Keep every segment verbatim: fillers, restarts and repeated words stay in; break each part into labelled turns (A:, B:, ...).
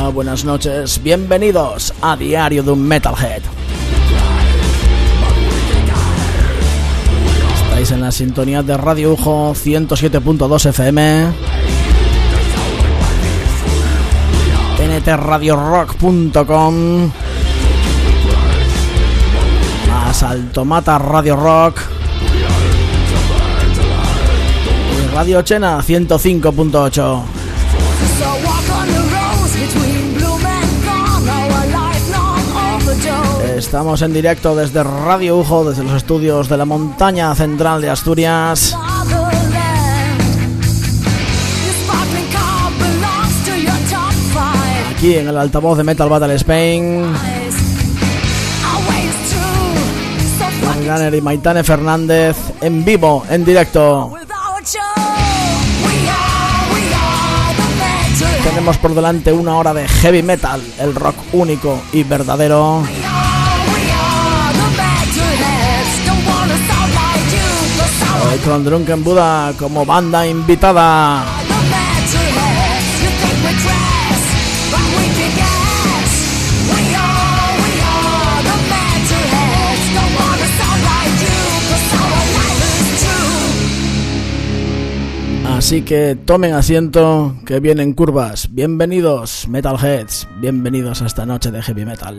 A: Hola, buenas noches, bienvenidos a Diario de un Metalhead. Estáis en la sintonía de Radio Ujo ciento siete punto dos F M, T N T radio rock punto com, más Altomata Radio Rock y Radio Chena ciento cinco punto ocho. Estamos en directo desde Radio Ujo, desde los estudios de la montaña central de Asturias. Aquí en el altavoz de Metal Battle Spain, Frank Gunner y Maitane Fernández en vivo, en directo. Tenemos por delante una hora de heavy metal, el rock único y verdadero. Hoy con Drunken Buddha como banda invitada. Así que tomen asiento, que vienen curvas. Bienvenidos, Metalheads. Bienvenidos a esta noche de heavy metal.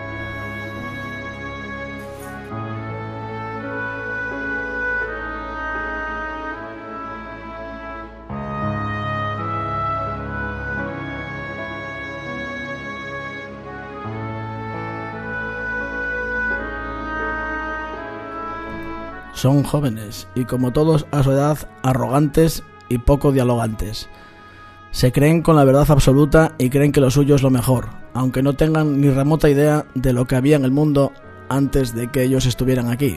A: Son jóvenes y, como todos a su edad, arrogantes y poco dialogantes. Se creen con la verdad absoluta y creen que lo suyo es lo mejor, aunque no tengan ni remota idea de lo que había en el mundo antes de que ellos estuvieran aquí.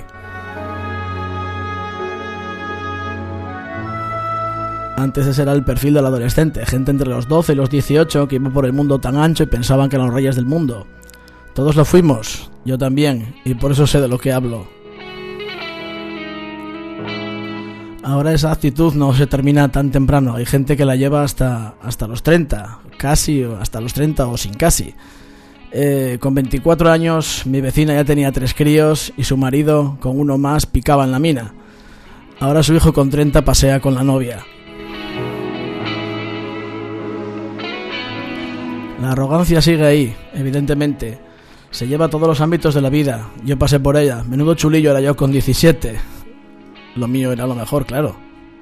A: Antes ese era el perfil del adolescente, gente entre los doce y los dieciocho que iba por el mundo tan ancho y pensaban que eran los reyes del mundo. Todos lo fuimos, yo también, y por eso sé de lo que hablo. Ahora esa actitud no se termina tan temprano. Hay gente que la lleva hasta, hasta los treinta, casi, hasta los treinta o sin casi. Eh, con veinticuatro años mi vecina ya tenía tres críos y su marido con uno más picaba en la mina. Ahora su hijo con treinta pasea con la novia. La arrogancia sigue ahí, evidentemente. Se lleva a todos los ámbitos de la vida. Yo pasé por ella. Menudo chulillo era yo con diecisiete. Lo mío era lo mejor, claro.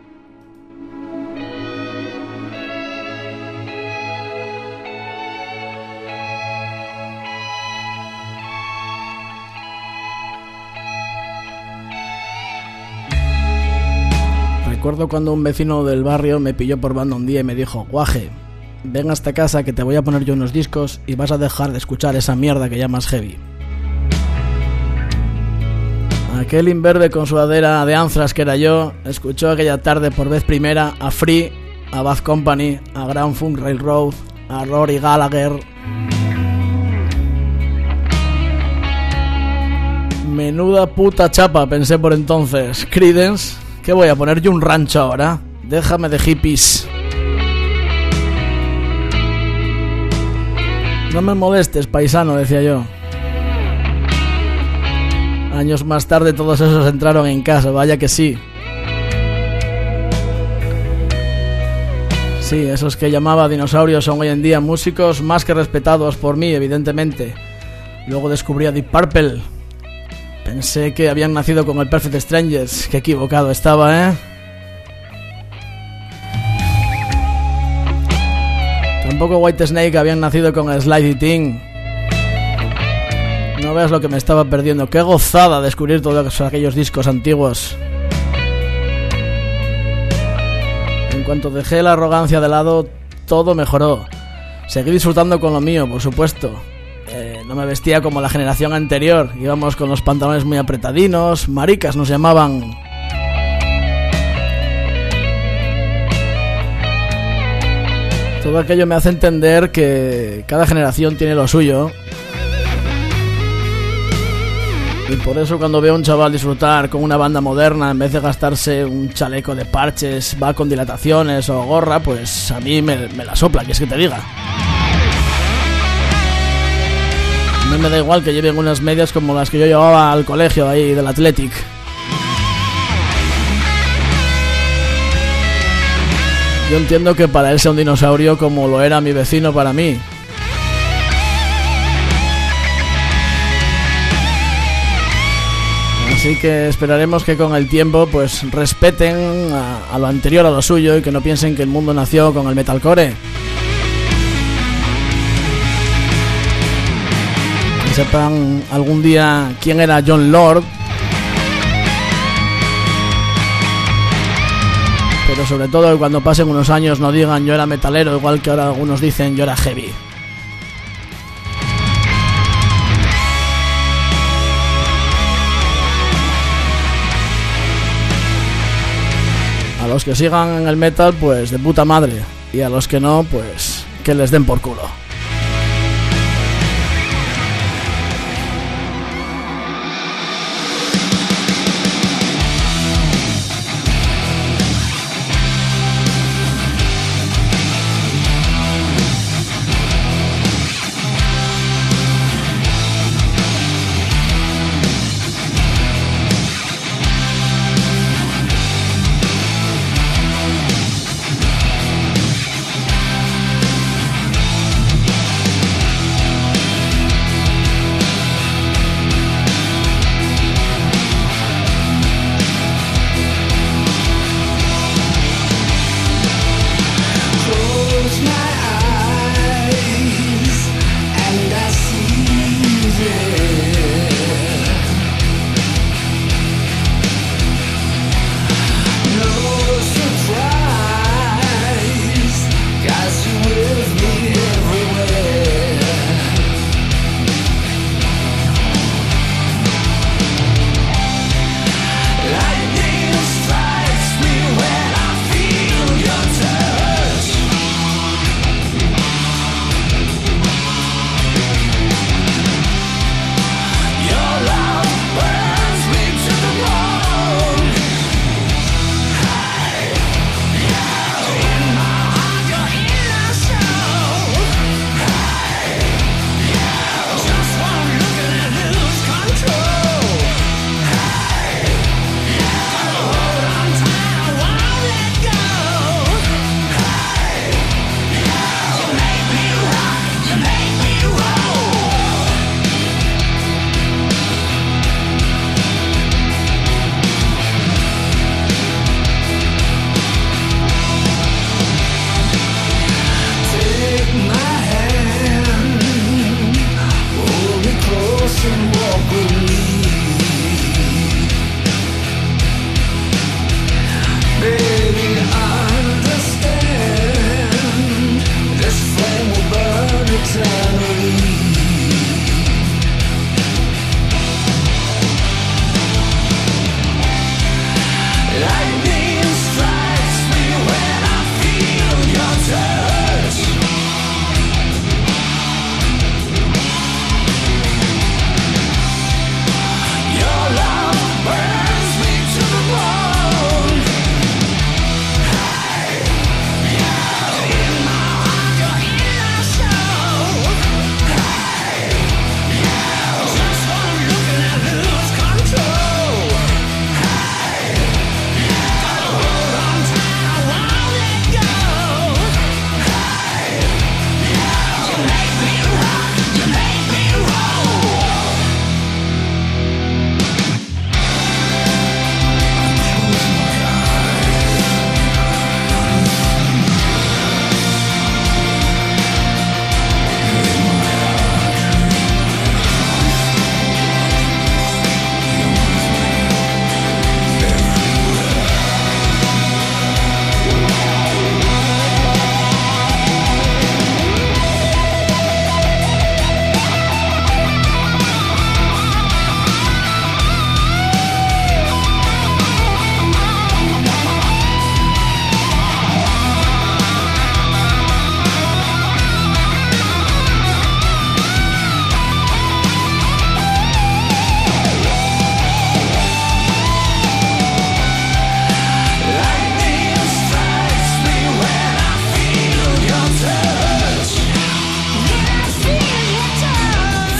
A: Recuerdo cuando un vecino del barrio me pilló por banda un día y me dijo: guaje, ven a esta casa que te voy a poner yo unos discos y vas a dejar de escuchar esa mierda que llamas heavy. Aquel imberbe con sudadera de Anthrax que era yo, escuchó aquella tarde por vez primera a Free, a Bad Company, a Grand Funk Railroad, a Rory Gallagher. Menuda puta chapa, pensé por entonces. Creedence, ¿qué voy a poner yo un rancho ahora? Déjame de hippies. No me molestes, paisano, decía yo. Años más tarde todos esos entraron en casa, vaya que sí. Sí, esos que llamaba dinosaurios son hoy en día músicos más que respetados por mí, evidentemente. Luego descubrí a Deep Purple. Pensé que habían nacido con el Perfect Strangers. Qué equivocado estaba, ¿eh? Tampoco Whitesnake habían nacido con el Slide It In. No veas lo que me estaba perdiendo. Qué gozada descubrir todos aquellos discos antiguos. En cuanto dejé la arrogancia de lado, todo mejoró. Seguí disfrutando con lo mío, por supuesto. Eh, no me vestía como la generación anterior. Íbamos con los pantalones muy apretadinos. Maricas nos llamaban. Todo aquello me hace entender que cada generación tiene lo suyo. Y por eso cuando veo a un chaval disfrutar con una banda moderna, en vez de gastarse un chaleco de parches, va con dilataciones o gorra, pues a mí me, me la sopla, que es que te diga. mí me da igual que lleven unas medias como las que yo llevaba al colegio ahí del Athletic. Yo entiendo que para él sea un dinosaurio como lo era mi vecino para mí. Así que esperaremos que con el tiempo pues respeten a, a lo anterior a lo suyo y que no piensen que el mundo nació con el metalcore. Que sepan algún día quién era Jon Lord. Pero sobre todo que cuando pasen unos años no digan yo era metalero, igual que ahora algunos dicen yo era heavy. A los que sigan en el metal, pues de puta madre. Y a los que no, pues que les den por culo.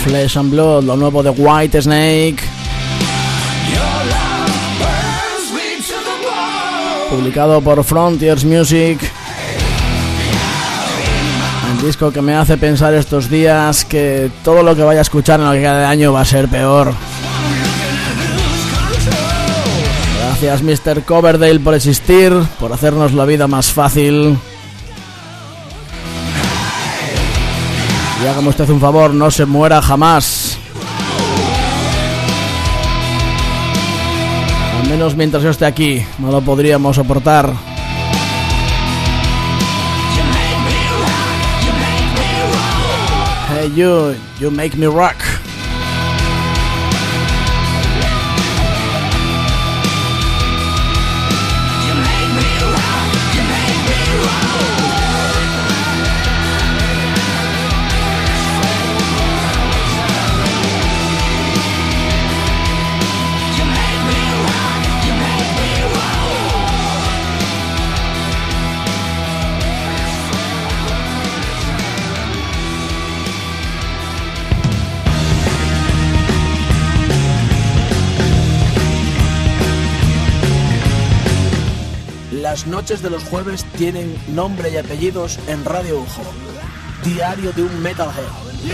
A: Flesh and Blood, lo nuevo de White Snake, publicado por Frontiers Music. Un disco que me hace pensar estos días que todo lo que vaya a escuchar en lo que queda de año va a ser peor. Gracias mister Coverdale por existir, por hacernos la vida más fácil. Y hágame usted un favor, no se muera jamás. Al menos mientras yo esté aquí, no lo podríamos soportar. Hey you, you make me rock.
B: Las noches de los jueves tienen nombre y apellidos en Radio Ujo. Diario de un Metalhead.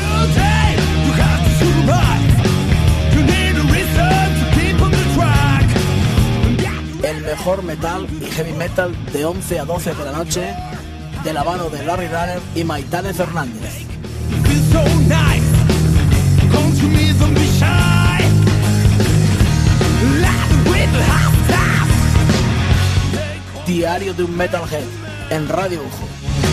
B: El mejor metal y heavy metal de once a doce de la noche, de la mano de Larry Runner y Maitane Fernández. Diario de un Metalhead en Radio Ujo.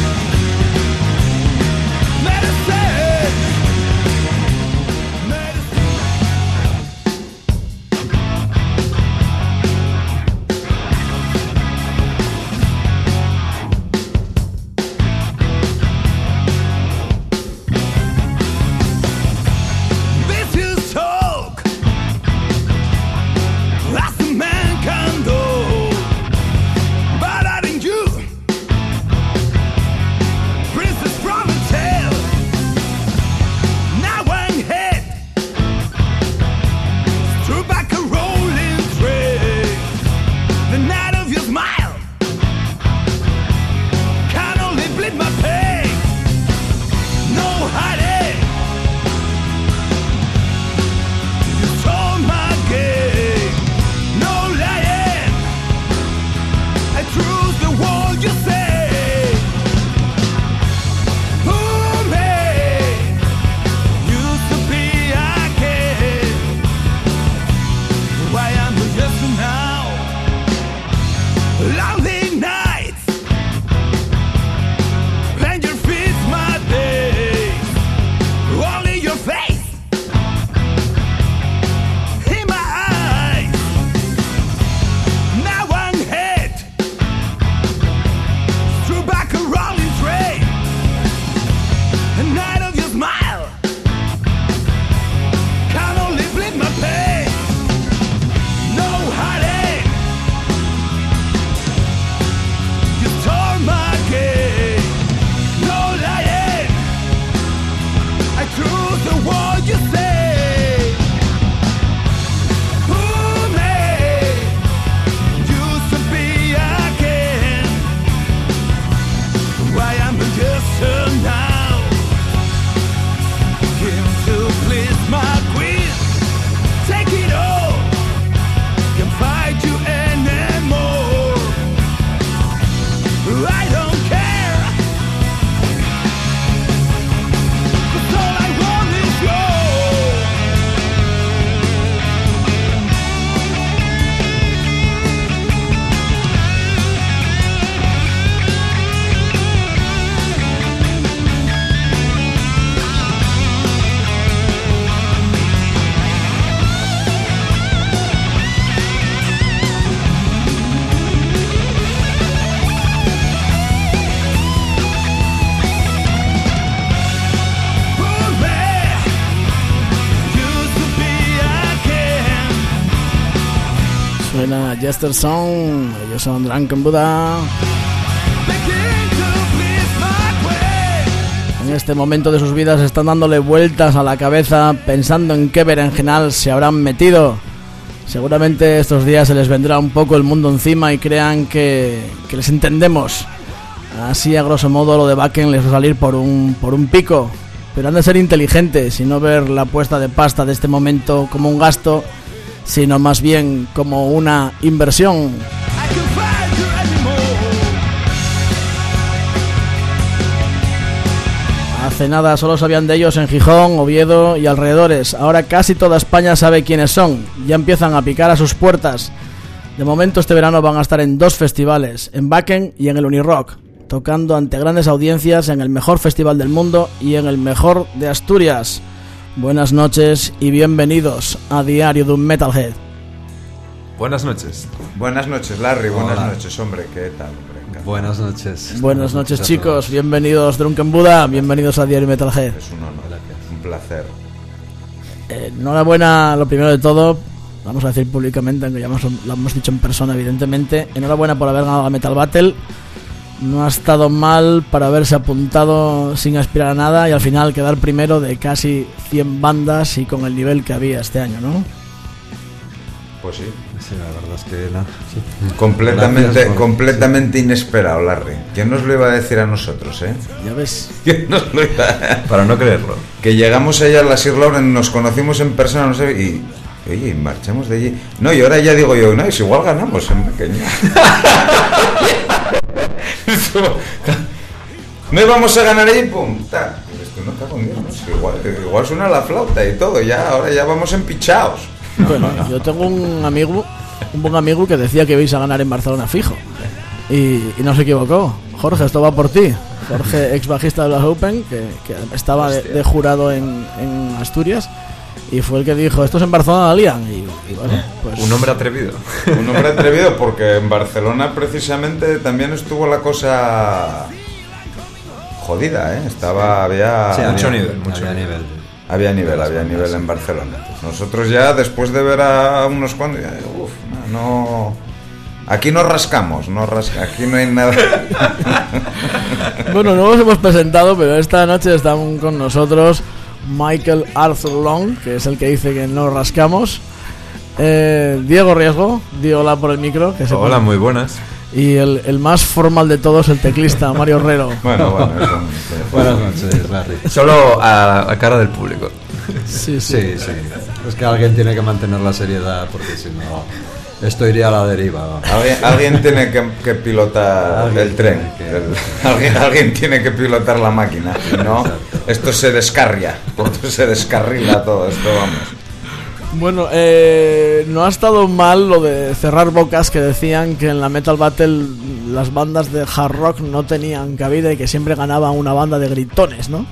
A: Suena Jester Song, ellos son Drunken Buddha. En este momento de sus vidas están dándole vueltas a la cabeza pensando en qué berenjenal se habrán metido. Seguramente estos días se les vendrá un poco el mundo encima y crean que, que les entendemos. Así a grosso modo lo de Wacken les va a salir por un, por un pico. Pero han de ser inteligentes y no ver la puesta de pasta de este momento como un gasto, sino más bien como una inversión. Hace nada solo sabían de ellos en Gijón, Oviedo y alrededores. Ahora casi toda España sabe quiénes son. Ya empiezan a picar a sus puertas. De momento este verano van a estar en dos festivales, en Wacken y en el Unirock, tocando ante grandes audiencias en el mejor festival del mundo y en el mejor de Asturias. Buenas noches y bienvenidos a Diario de un Metalhead.
C: Buenas noches.
D: Buenas noches, Larry. Buenas
C: Hola.
D: noches, hombre. ¿Qué tal, hombre? Encantado.
C: Buenas noches.
A: Buenas noches, chicos. Bienvenidos Drunken Buddha, bienvenidos a Diario Metalhead.
D: Es un honor, un placer.
A: Eh, enhorabuena, lo primero de todo, vamos a decir públicamente, aunque ya hemos, lo hemos dicho en persona, evidentemente. Enhorabuena por haber ganado la Metal Battle. No ha estado mal para haberse apuntado sin aspirar a nada y al final quedar primero de casi cien bandas y con el nivel que había este año, ¿no?
D: Pues sí.
C: Sí, la verdad es que no. Sí.
D: Completamente,
C: por...
D: completamente inesperado, Larry. ¿Quién nos lo iba a decir a nosotros, eh?
A: Ya ves.
D: ¿Quién nos lo iba a...
C: Para no creerlo.
D: Que llegamos allá a la Sir Lauren, nos conocimos en persona, no sé, y... Oye, y marchamos de allí. No, y ahora ya digo yo, no, es igual ganamos en pequeño. No íbamos a ganar allí, pum, ta. Esto no está con Dios, ¿no? Sí, igual, igual suena la flauta y todo, ya, ahora ya vamos empichados.
A: Bueno, yo tengo un amigo, un buen amigo que decía que ibais a ganar en Barcelona fijo. Y, y no se equivocó. Jorge, esto va por ti. Jorge, ex bajista de Black Open, que, que estaba de, de jurado en, en Asturias. Y fue el que dijo, estos en Barcelona la lían. Y, y bueno, pues...
C: Un hombre atrevido.
D: Un hombre atrevido porque en Barcelona precisamente también estuvo la cosa jodida, ¿eh? Estaba, había...
C: Sí, mucho
D: había,
C: nivel, mucho
D: había
C: nivel.
D: nivel. Había nivel, había nivel en Barcelona. Nosotros ya, después de ver a unos cuantos, ya, uf, no... Aquí no rascamos, no rasca, aquí no hay nada.
A: Bueno, no nos hemos presentado, pero esta noche están con nosotros Michael Arthur Long, que es el que dice que no rascamos. Eh, Diego Riesgo, di hola por el micro. Que se
C: Hola,
A: pone.
C: Muy buenas.
A: Y el, el más formal de todos, el teclista, Mario Herrero.
D: Bueno, bueno, eso,
C: Buenas noches, Larry. Solo a, a cara del público.
A: Sí, sí.
C: Sí, sí. Es que alguien tiene que mantener la seriedad porque si no, esto iría a la deriva.
D: Alguien, alguien tiene que, que pilotar
C: Alguien
D: el tren.
C: tiene que-
D: El- alguien, alguien tiene que pilotar la máquina. Si no, esto se descarria. Esto se descarrila todo. Esto vamos.
A: Bueno, eh, no ha estado mal lo de cerrar bocas que decían que en la Metal Battle las bandas de hard rock no tenían cabida y que siempre ganaba una banda de gritones, ¿no?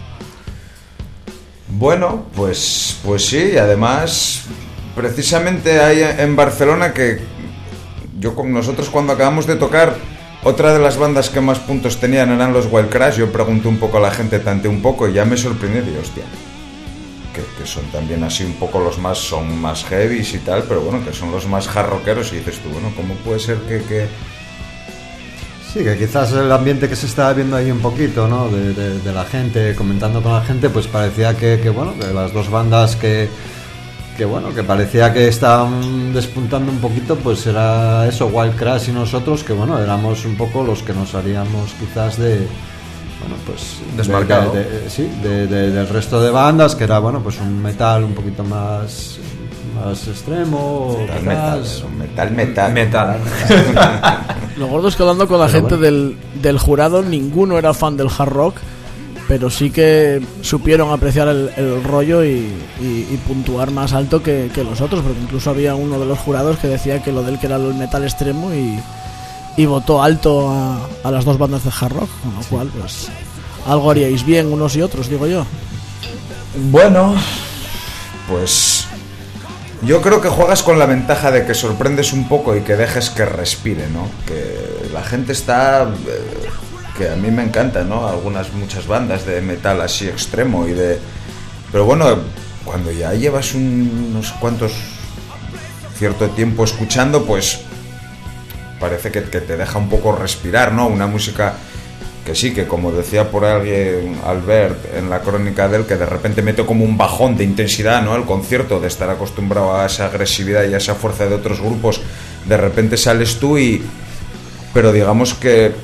D: Bueno, pues, pues sí, y además, precisamente hay en Barcelona que yo con nosotros cuando acabamos de tocar, otra de las bandas que más puntos tenían eran los Wild Crash. Yo pregunté un poco a la gente, tanteé un poco y ya me sorprendí, digo, hostia, que, que son también así un poco los más, son más heavies y tal, pero bueno, que son los más hard rockeros y dices tú, bueno, ¿cómo puede ser que... que...
C: Sí, que quizás el ambiente que se estaba viendo ahí un poquito, ¿no? De, de, de la gente, comentando con la gente, pues parecía que, que, bueno, que las dos bandas que, que, bueno, que parecía que estaban despuntando un poquito, pues era eso, Wild Crash y nosotros, que, bueno, éramos un poco los que nos salíamos quizás de, bueno, pues...
E: Desmarcado.
C: De, de, de, sí, de, de, del resto de bandas, que era, bueno, pues un metal un poquito más... más extremo,
D: Metal,
C: quizás.
D: metal, eso, metal, metal.
E: Metal.
A: Lo gordo es que hablando con la
C: Pero
A: gente
C: bueno.
A: del, del jurado, ninguno era fan del hard rock, pero sí que supieron apreciar el, el rollo y, y, y puntuar más alto que, que los otros, porque incluso había uno de los jurados que decía que lo del que era el metal extremo y, y votó alto a, a las dos bandas de hard rock, con lo cual pues algo haríais bien unos y otros, digo yo.
D: Bueno, pues yo creo que juegas con la ventaja de que sorprendes un poco y que dejes que respire, ¿no? Que la gente está... eh, que a mí me encanta, ¿no? Algunas, muchas bandas de metal así extremo y de... Pero bueno, cuando ya llevas un- unos cuantos... cierto tiempo escuchando, pues... parece que, que te deja un poco respirar, ¿no? Una música que sí, que como decía por alguien Albert en la crónica de él, que de repente mete como un bajón de intensidad, ¿no? El concierto, de estar acostumbrado a esa agresividad y a esa fuerza de otros grupos, de repente sales tú y... Pero digamos que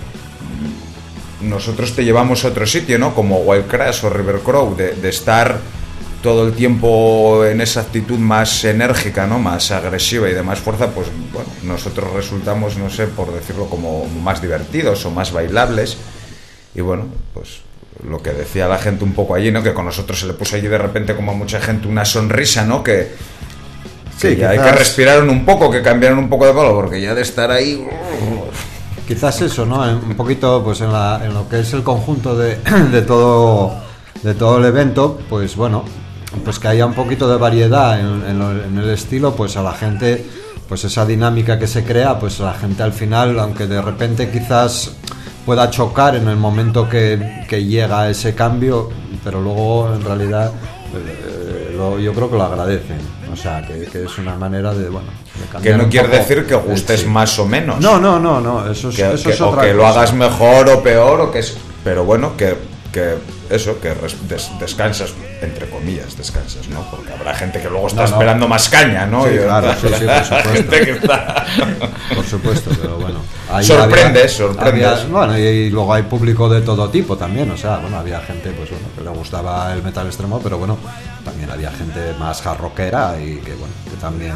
D: nosotros te llevamos a otro sitio, ¿no? Como Wild Crash o River Crow, de, de estar todo el tiempo en esa actitud más enérgica, ¿no? Más agresiva y de más fuerza, pues bueno, nosotros resultamos, no sé, por decirlo, como más divertidos o más bailables. Y bueno, pues lo que decía la gente un poco allí, ¿no? Que con nosotros se le puso allí de repente como a mucha gente una sonrisa, ¿no? Que, que
C: sí,
D: ya
C: quizás...
D: hay que respirar un poco, que cambiaron un poco de palo, porque ya de estar ahí...
C: Quizás eso, ¿no? Un poquito pues en, la, en lo que es el conjunto de, de todo de todo el evento, pues bueno, pues que haya un poquito de variedad en, en, lo, en el estilo, pues a la gente, pues esa dinámica que se crea, pues a la gente al final, aunque de repente quizás pueda chocar en el momento que, que llega ese cambio, pero luego en realidad eh, lo, yo creo que lo agradecen, o sea, que, que es una manera de, bueno, de cambiar.
D: Que no quiere
C: poco,
D: decir que gustes
C: sí.
D: más o menos.
C: No, no, no, no, eso es,
D: que,
C: eso
D: que,
C: es
D: o
C: otra
D: que
C: cosa.
D: lo hagas mejor o peor, o que es, pero bueno, que, que eso, que res, des, descansas, entre comillas, descansas, ¿no? Porque habrá gente que luego está
C: no, no.
D: esperando más caña, ¿no?
C: Sí,
D: y
C: claro, sí, sí, por supuesto.
D: Gente que está...
C: Por supuesto, pero bueno. Ahí
D: sorprendes,
C: había,
D: sorprendes.
C: Había, bueno, y, y luego hay público de todo tipo también, o sea, bueno, había gente, pues bueno, que le gustaba el metal extremo, pero bueno, también había gente más hard rockera y que bueno, que también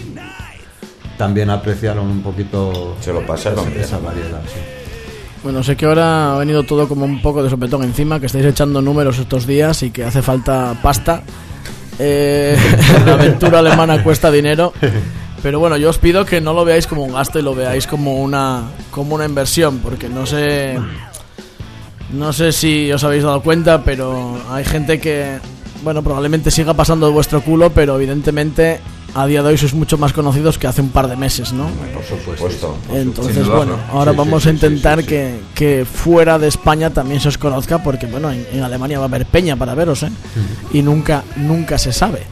C: también apreciaron un poquito.
D: Se lo pasaron
C: esa, esa variedad, sí.
A: Bueno, sé que ahora ha venido todo como un poco de sopetón encima, que estáis echando números estos días y que hace falta pasta. Eh, la aventura alemana cuesta dinero, pero bueno, yo os pido que no lo veáis como un gasto y lo veáis como una como una inversión, porque no sé no sé si os habéis dado cuenta, pero hay gente que, bueno, probablemente siga pasando de vuestro culo, pero evidentemente a día de hoy sois mucho más conocidos que hace un par de meses, ¿no?
D: Por supuesto.
A: Entonces, bueno, ahora
C: sí,
A: vamos
C: sí,
A: a
C: sí,
A: intentar
C: sí, sí,
A: que, que fuera de España también se os conozca, porque bueno, en, en Alemania va a haber peña para veros, ¿eh? Y nunca, nunca se sabe.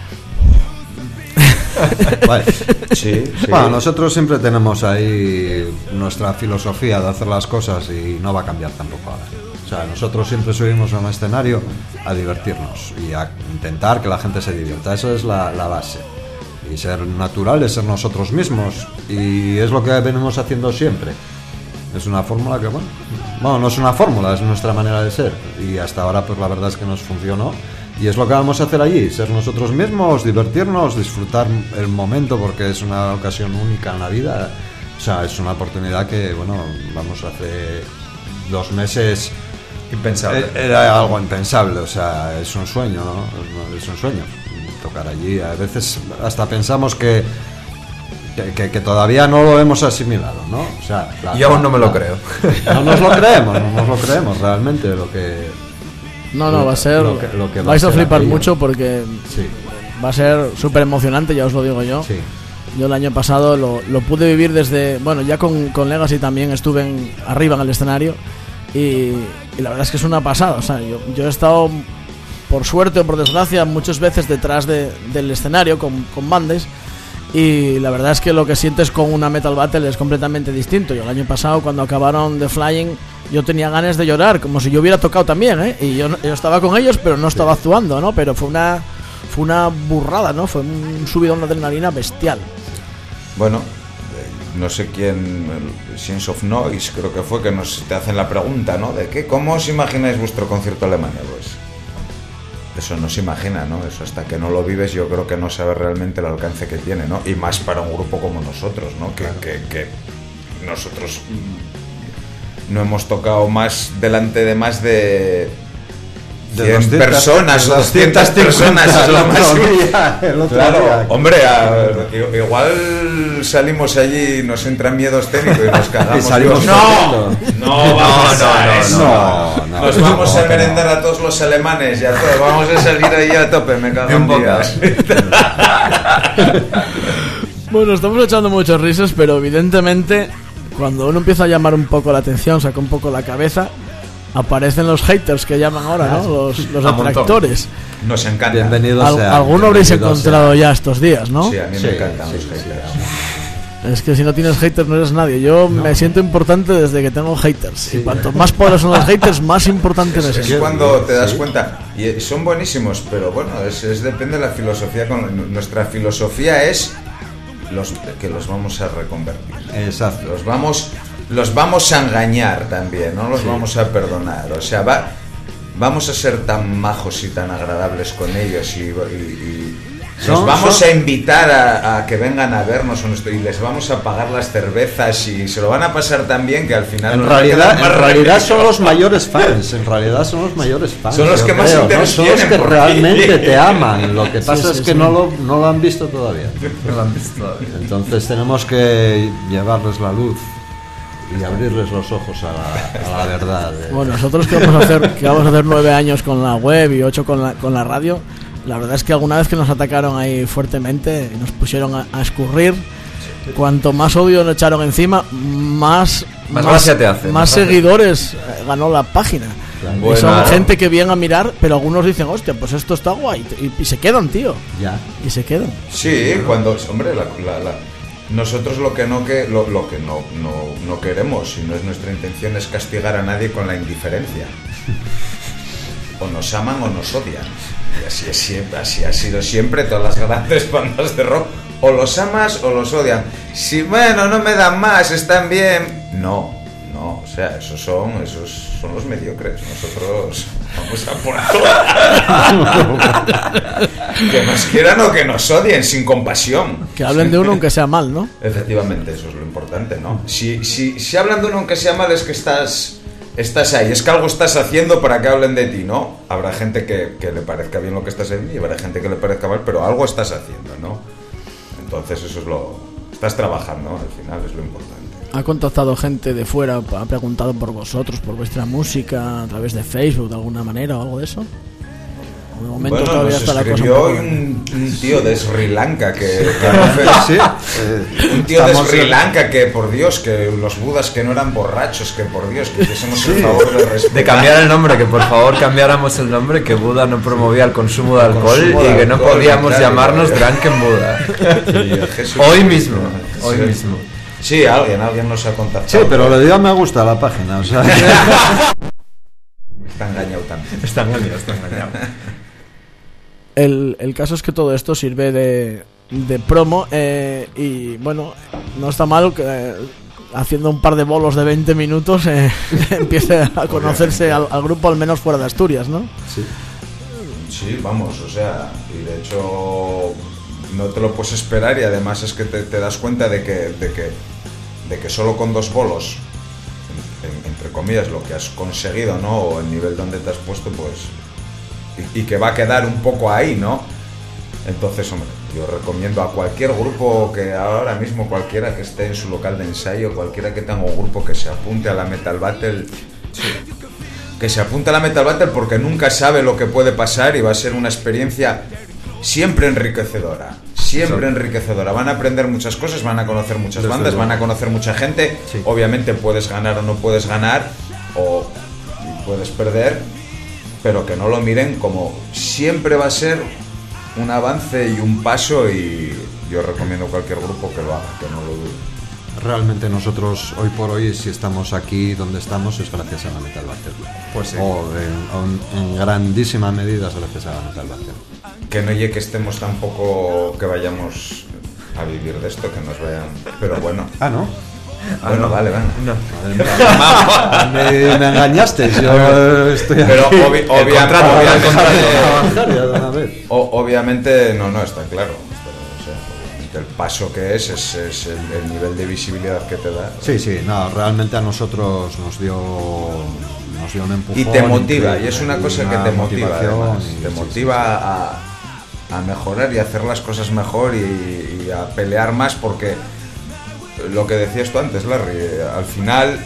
C: Vale.
D: Sí, sí.
C: Bueno, nosotros siempre tenemos ahí nuestra filosofía de hacer las cosas y no va a cambiar tampoco ahora. O sea, nosotros siempre subimos a un escenario a divertirnos y a intentar que la gente se divierta. Esa es la, la base. Y ser naturales, ser nosotros mismos. Y es lo que venimos haciendo siempre. Es una fórmula que, bueno, bueno, no es una fórmula, es nuestra manera de ser. Y hasta ahora, pues la verdad es que nos funcionó. Y es lo que vamos a hacer allí, ser nosotros mismos, divertirnos, disfrutar el momento, porque es una ocasión única en la vida. O sea, es una oportunidad que, bueno, vamos, hace dos meses...
D: Impensable.
C: Era algo impensable, o sea, es un sueño, ¿no? Es un sueño tocar allí. A veces hasta pensamos que que, que, que todavía no lo hemos asimilado, ¿no? O sea, la,
E: y aún no me lo
C: la,
E: creo.
C: No nos lo creemos, no nos lo creemos realmente lo que...
A: No, no, va a ser...
C: Lo que, lo que va
A: vais a,
C: a ser
A: flipar
C: aquello.
A: mucho porque
C: Sí,
A: va a ser súper emocionante, ya os lo digo yo.
C: sí.
A: Yo el año pasado lo, lo pude vivir desde... Bueno, ya con, con Legacy también estuve en, arriba en el escenario y, y la verdad es que es una pasada. O sea, yo, yo he estado, por suerte o por desgracia, muchas veces detrás de, del escenario con, con bandes y la verdad es que lo que sientes con una Metal Battle es completamente distinto. Yo el año pasado, cuando acabaron The Flying, yo tenía ganas de llorar, como si yo hubiera tocado también, ¿eh? Y yo, yo estaba con ellos, pero no estaba actuando, ¿no? Pero fue una, fue una burrada, ¿no? Fue un subidón de adrenalina bestial.
D: Bueno, eh, no sé quién, el Sins of Noise creo que fue, que nos te hacen la pregunta, ¿no? De qué, ¿cómo os imagináis vuestro concierto en Alemania? Pues eso no se imagina, ¿no? Eso hasta que no lo vives yo creo que no sabes realmente el alcance que tiene, ¿no? Y más para un grupo como nosotros, ¿no? Que, que, que nosotros no hemos tocado más delante de más de
C: De
D: cien
C: doscientas
D: personas o doscientas personas, es lo más.
C: El otro
D: Claro,
C: día.
D: hombre, a, igual salimos allí, nos entra miedo escénico y nos cagamos.
C: Y salimos
D: Dios, no,
C: corriendo.
D: no vamos
E: No,
D: a
E: no,
D: eso.
C: no, no,
D: Nos
C: no,
D: vamos
C: no,
D: a
C: no.
D: merendar a todos los alemanes y a todos, vamos a salir ahí a tope, me cago
E: De
D: en
E: un bocado.
D: Dios.
A: Bueno, estamos echando muchas risas, pero evidentemente cuando uno empieza a llamar un poco la atención, saca un poco la cabeza, aparecen los haters que llaman ahora, ¿no? Los, los
E: A montón.
A: atractores.
D: Nos encanta.
C: Bienvenido
A: Al-
C: sea.
A: alguno habréis
C: bienvenido
A: encontrado
C: sea.
A: ya estos días, ¿no?
D: Sí, a mí
C: Sí,
D: me encantan
C: sí,
D: los
C: sí,
D: haters.
C: sí.
A: Es que si no tienes haters no eres nadie. Yo no. me siento importante desde que tengo haters. Sí. Y cuanto más pobres son los haters, más importante
D: es,
A: es
D: es cuando te das sí. cuenta. Y son buenísimos, pero bueno, es, es depende de la filosofía. Con, nuestra filosofía es los que los vamos a reconvertir.
C: Exacto.
D: Los vamos, los vamos a engañar también, no los sí. vamos a perdonar. O sea, va, vamos a ser tan majos y tan agradables con ellos y... y, y Los son, vamos son... a invitar a, a que vengan a vernos y les vamos a pagar las cervezas y se lo van a pasar tan bien que al final...
C: En realidad, en realidad son los mayores fans, en realidad son los mayores fans.
D: Son los que más
C: creo,
D: interés
C: ¿no? Son los que realmente te aman, lo que pasa sí, sí, es que sí. no, lo, no lo han visto todavía.
D: No lo han visto todavía.
C: Entonces tenemos que llevarles la luz y abrirles los ojos a la, a la verdad. De...
A: Bueno, nosotros que vamos a hacer, que vamos a hacer nueve años con la web y ocho con la, con la radio... La verdad es que alguna vez que nos atacaron ahí fuertemente y nos pusieron a, a escurrir, cuanto más odio nos echaron encima, más
E: más, más, te hace,
A: más,
E: más
A: seguidores hace. Ganó la página.
C: Claro.
A: Y
C: Bueno,
A: son gente que viene a mirar, pero algunos dicen, hostia, pues esto está guay. Y, y se quedan, tío.
C: Ya.
A: Y se quedan.
D: Sí, cuando, hombre, la, la, la, nosotros lo que no que lo, lo que no, no, no queremos, y no es nuestra intención, es castigar a nadie con la indiferencia. O nos aman o nos odian. Y así es siempre, así ha sido siempre todas las grandes bandas de rock. O los amas o los odian. Si bueno, no me dan más, están bien. No, no, o sea, esos son, esos son los mediocres. Nosotros vamos a por todo. Que nos quieran o que nos odien, sin compasión.
A: Que hablen de uno aunque sea mal, ¿no?
D: Efectivamente, eso es lo importante, ¿no? Si, si, si hablan de uno aunque sea mal, es que estás... Estás ahí, es que algo estás haciendo para que hablen de ti, ¿no? Habrá gente que, que le parezca bien lo que estás haciendo y habrá gente que le parezca mal, pero algo estás haciendo, ¿no? Entonces eso es lo... Estás trabajando, ¿no? Al final es lo importante.
A: ¿Ha contactado gente de fuera, ha preguntado por vosotros, por vuestra música, a través de Facebook, de alguna manera o algo de eso? De momento
D: bueno,
A: todavía
D: nos
A: está la cosa
D: escribió
A: un,
D: un, un tío de Sri Lanka que, que
C: sí,
D: eh, un tío de Sri Lanka que por Dios, que los budas que no eran borrachos, que por Dios, que hiciésemos sí. el favor de respetar.
E: De cambiar el nombre, que por favor cambiáramos el nombre, que Buda no promovía el consumo de alcohol consumo de y que alcohol, no podíamos claro, llamarnos claro. Drunken Buda.
D: Sí,
E: hoy mismo, hoy sí. mismo.
D: Sí, alguien, alguien nos ha contactado.
C: Sí, pero le dio me gusta a la página, o sea.
D: Está engañado también.
E: Está engañado, está engañado.
A: El, el caso es que todo esto sirve de, de promo eh, y bueno, no está mal que eh, haciendo un par de bolos de veinte minutos eh, empiece a conocerse al, al grupo, al menos fuera de Asturias, ¿no?
C: Sí.
D: Sí, vamos, o sea, y de hecho no te lo puedes esperar y además es que te, te das cuenta de que, de que de que solo con dos bolos, en, entre comillas, lo que has conseguido, ¿no? O el nivel donde te has puesto, pues... Y, y que va a quedar un poco ahí, ¿no? Entonces, hombre, yo recomiendo a cualquier grupo que ahora mismo, cualquiera que esté en su local de ensayo, cualquiera que tenga un grupo, que se apunte a la Metal Battle. Sí. Que se apunte a la Metal Battle porque nunca sabe lo que puede pasar y va a ser una experiencia siempre enriquecedora. Siempre enriquecedora. Van a aprender muchas cosas, van a conocer muchas bandas, van a conocer mucha gente. Sí. Obviamente puedes ganar o no puedes ganar, o puedes perder, pero que no lo miren como siempre va a ser un avance y un paso, y yo recomiendo a cualquier grupo que lo haga, que no lo dude.
C: Realmente nosotros hoy por hoy, si estamos aquí donde estamos, es gracias a la Metal Battle.
E: Pues sí.
C: O en, en, en grandísima medida es gracias a la Metal Battle.
D: Que no llegue que estemos tampoco, que vayamos a vivir de esto, que nos vayan... Pero bueno.
C: Ah, ¿no?
D: Ah, bueno, no, vale, vale.
E: No.
C: me, me engañaste, yo estoy aquí.
D: Pero obvi- obvia-
C: obviamente,
D: o, obviamente, no, no, está claro. Pero, o sea, obviamente el paso que es, es, es el, el nivel de visibilidad que te da.
C: Sí, sí, no, realmente a nosotros nos dio, nos dio un empujón.
D: Y te motiva, y es una cosa
C: una
D: que te motiva, además,
C: y,
D: te
C: sí,
D: motiva sí, sí. A, a mejorar y a hacer las cosas mejor y, y a pelear más, porque... Lo que decías tú antes, Larry, al final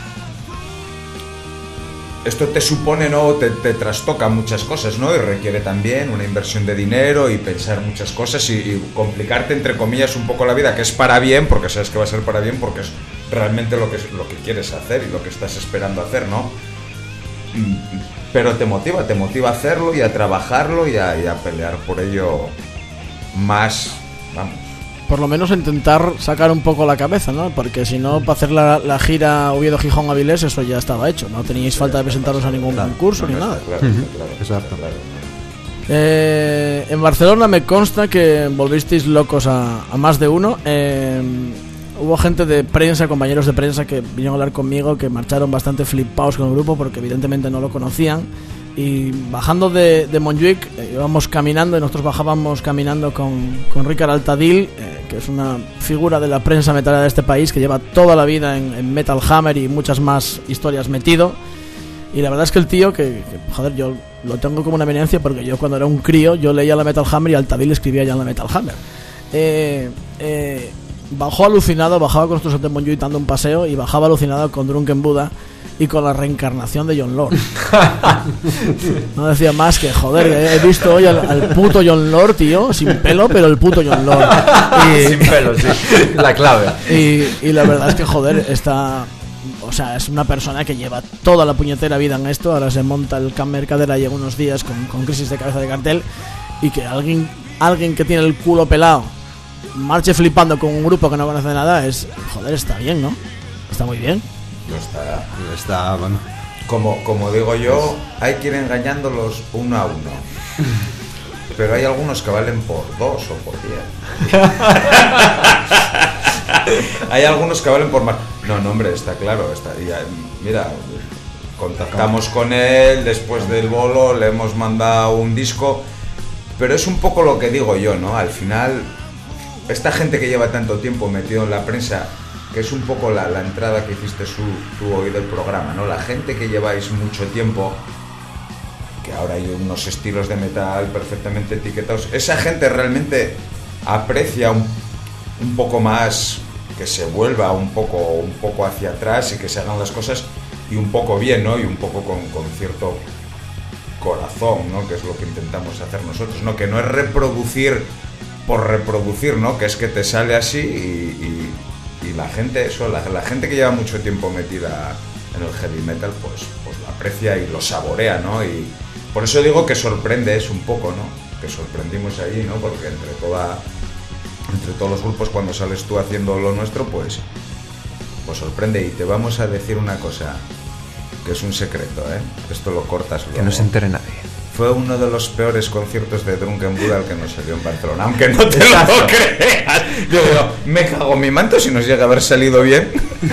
D: esto te supone, ¿no? Te, te trastoca muchas cosas, ¿no? Y requiere también una inversión de dinero y pensar muchas cosas y, y complicarte, entre comillas, un poco la vida, que es para bien, porque sabes que va a ser para bien, porque es realmente lo que, lo que quieres hacer y lo que estás esperando hacer, ¿no? Pero te motiva, te motiva a hacerlo y a trabajarlo y a, y a pelear por ello más, vamos.
A: por lo menos intentar sacar un poco la cabeza, ¿no? Porque si no, para hacer la, la gira Oviedo-Gijón-Avilés, eso ya estaba hecho. No teníais falta de presentaros a ningún
C: Claro.
A: concurso ni nada.
D: Claro,
C: Ujú.
D: claro,
C: Exacto.
D: claro.
A: Eh, en Barcelona me consta que volvisteis locos a, a más de uno. Eh, hubo gente de prensa, compañeros de prensa que vinieron a hablar conmigo, que marcharon bastante flipados con el grupo porque evidentemente no lo conocían. Y bajando de, de Montjuic, eh, íbamos caminando y nosotros bajábamos caminando con, con Ricard Altadil, eh, que es una figura de la prensa metalera de este país, que lleva toda la vida en, en Metal Hammer y muchas más historias metido. Y la verdad es que el tío, que, que joder, yo lo tengo como una eminencia porque yo cuando era un crío, yo leía la Metal Hammer y Altadil escribía ya en la Metal Hammer. Eh, eh, bajó alucinado, bajaba con nosotros de Montjuic dando un paseo y bajaba alucinado con Drunken Buddha y con la reencarnación de John Lord. No decía más que, joder, he visto hoy al, al puto John Lord, tío, sin pelo, pero el puto John Lord. Y,
E: Sin pelo, sí. La clave.
A: y, y la verdad es que, joder, está... O sea, es una persona que lleva toda la puñetera vida en esto. Ahora se monta el Camp Mercadera, lleva unos días con, con crisis de cabeza de cartel. Y que alguien, alguien que tiene el culo pelado marche flipando con un grupo que no conoce nada, es... Joder, está bien, ¿no? Está muy bien.
D: No estará.
C: Está, bueno.
D: Como, como digo yo, hay que ir engañándolos uno a uno. Pero hay algunos que valen por dos o por diez. Hay algunos que valen por más. No, no, hombre, está claro. Está, ya, mira, contactamos con él después del bolo, le hemos mandado un disco. Pero es un poco lo que digo yo, ¿no? Al final, esta gente que lleva tanto tiempo metido en la prensa, que es un poco la, la entrada que hiciste su, tú hoy del programa, ¿no? La gente que lleváis mucho tiempo, que ahora hay unos estilos de metal perfectamente etiquetados, esa gente realmente aprecia un, un poco más que se vuelva un poco, un poco hacia atrás y que se hagan las cosas y un poco bien, ¿no? Y un poco con, con cierto corazón, ¿no? Que es lo que intentamos hacer nosotros, ¿no? Que no es reproducir por reproducir, ¿no? Que es que te sale así y... y Y la gente, eso, la, la gente que lleva mucho tiempo metida en el heavy metal, pues, pues lo aprecia y lo saborea, ¿no? Y por eso digo que sorprende es un poco, ¿no? Que sorprendimos ahí, ¿no? Porque entre toda, entre todos los grupos, cuando sales tú haciendo lo nuestro, pues, pues sorprende. Y te vamos a decir una cosa, que es un secreto, ¿eh? Esto lo cortas luego.
E: Que no se entere nadie.
D: Fue uno de los peores conciertos de Drunken Buddha el que nos salió en Barcelona, aunque no te lo creas. Yo digo, me cago en mi manto si nos llega a haber salido bien.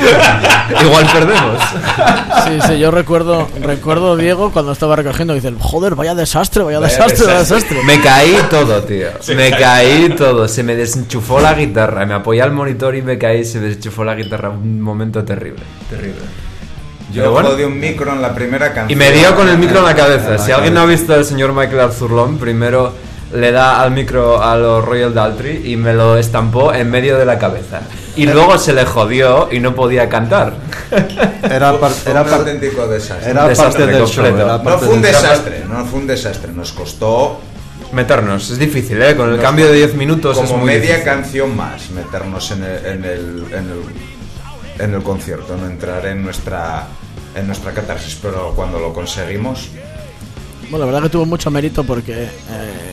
E: Igual perdemos.
A: Sí, sí, yo recuerdo, recuerdo Diego cuando estaba recogiendo, dice, joder, vaya desastre, vaya,
D: Vaya
A: desastre, vaya
D: desastre.
A: desastre.
E: Me caí todo, tío. Me caí todo. Se me desenchufó la guitarra. Me apoyé al monitor y me caí. Se me desenchufó la guitarra. Un momento terrible. Terrible.
D: Yo
E: Pero bueno.
D: jodí un micro en la primera canción.
E: Y me dio con el micro en la cabeza. Si alguien no ha visto al señor Michael Arzurlón, primero le da al micro a los Royal Daltrey y me lo estampó en medio de la cabeza. Y luego se le jodió y no podía cantar.
C: Era, par-
D: Fue
C: era,
D: un
C: par-
D: auténtico desastre.
C: era
E: Desastre
C: parte del show.
E: completo.
C: Era
D: No
C: parte
D: fue un
C: del show.
D: desastre, no fue un desastre. Nos costó
E: Meternos, es difícil, ¿eh? Con el
D: Nos
E: cambio de
D: costó
E: diez minutos es
D: como
E: muy
D: media
E: difícil.
D: canción más meternos en el, en el, en el, en el concierto, no entrar en nuestra, en nuestra catarsis, pero cuando lo conseguimos...
A: Bueno, la verdad que tuvo mucho mérito porque eh,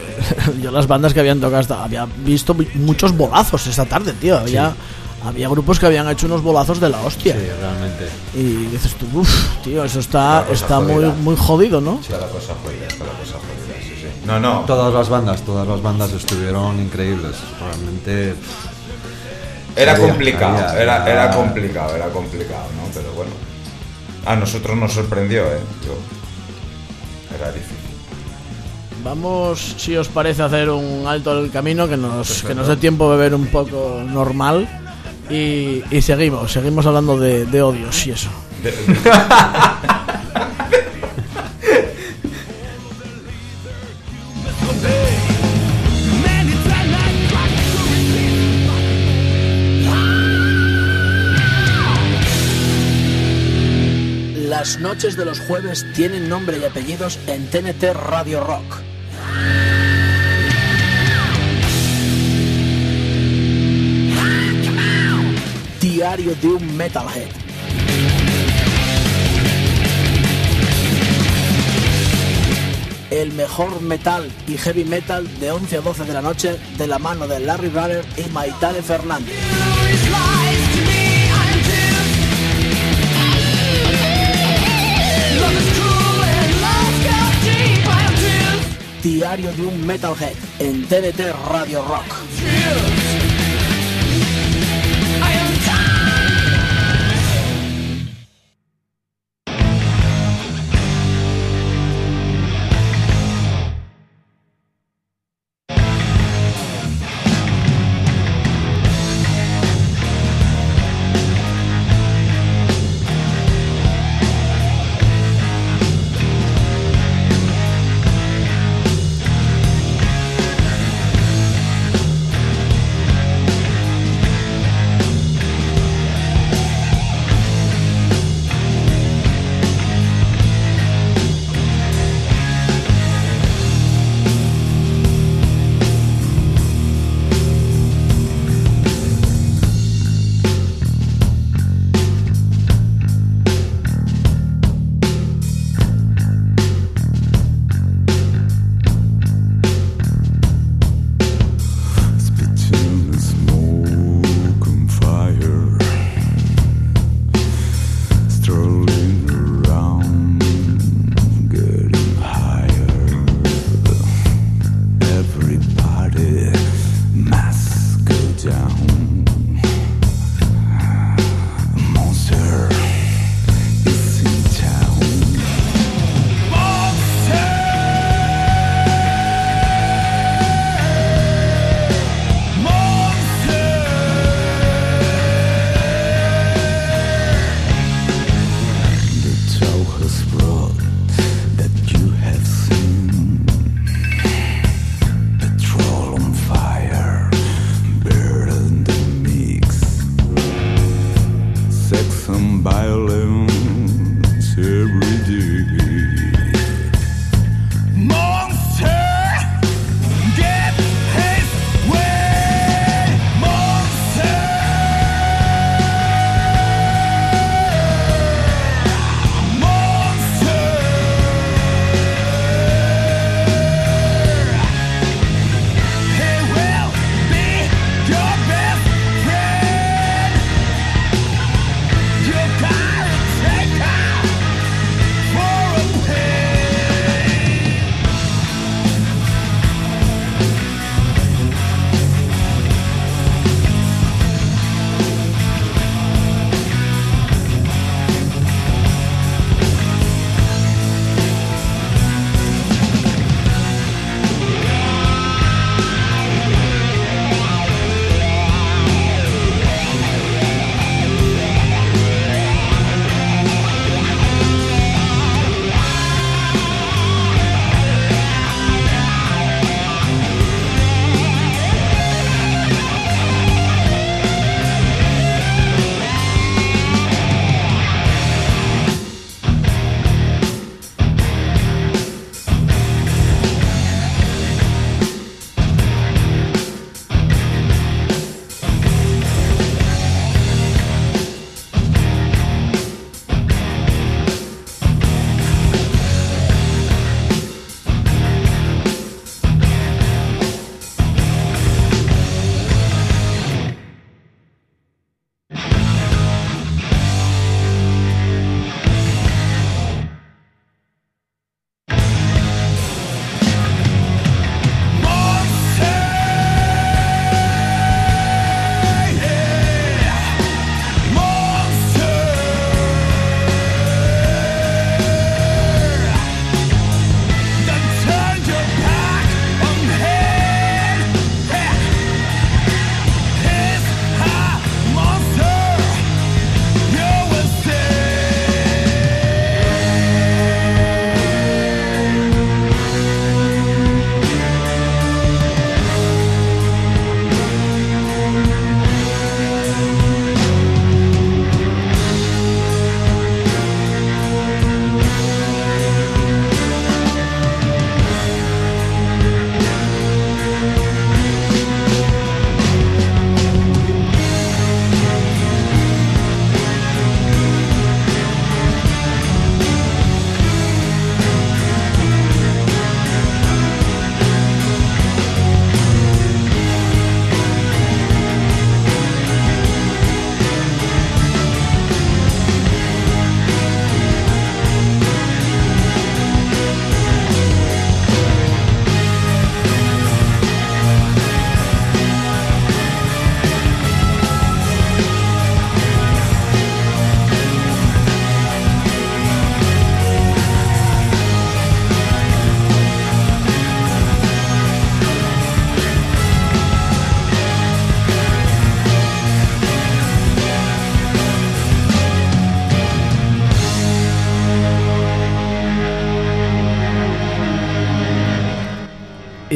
A: yo las bandas que habían tocado hasta, había visto muchos bolazos esta tarde, tío. Había, había grupos que habían hecho unos bolazos de la hostia.
C: Sí, realmente.
A: Y dices tú, uff, tío, eso está,
D: La cosa
A: está muy,
D: jodida.
A: muy jodido, ¿no?
D: Está la cosa jodida, está la cosa jodida, sí, sí. No, no,
C: Todas las bandas, todas las bandas estuvieron increíbles. Realmente.
D: era
C: había-
D: complicado,
C: había-
D: era,
C: había-
D: era complicado, era complicado, ¿no? Pero bueno, a nosotros nos sorprendió, ¿eh? Yo, era difícil.
A: Vamos, si os parece, a hacer un alto del camino, que nos, que nos dé tiempo de beber un poco normal. Y, y seguimos, seguimos hablando de, de odios y eso.
D: De-
B: Las noches de los jueves tienen nombre y apellidos en T N T Radio Rock. Diario de un Metalhead. el mejor metal y heavy metal de once a doce de la noche de la mano de Larry Runner y Maitane Fernández. Diario de un Metalhead en T N T Radio Rock.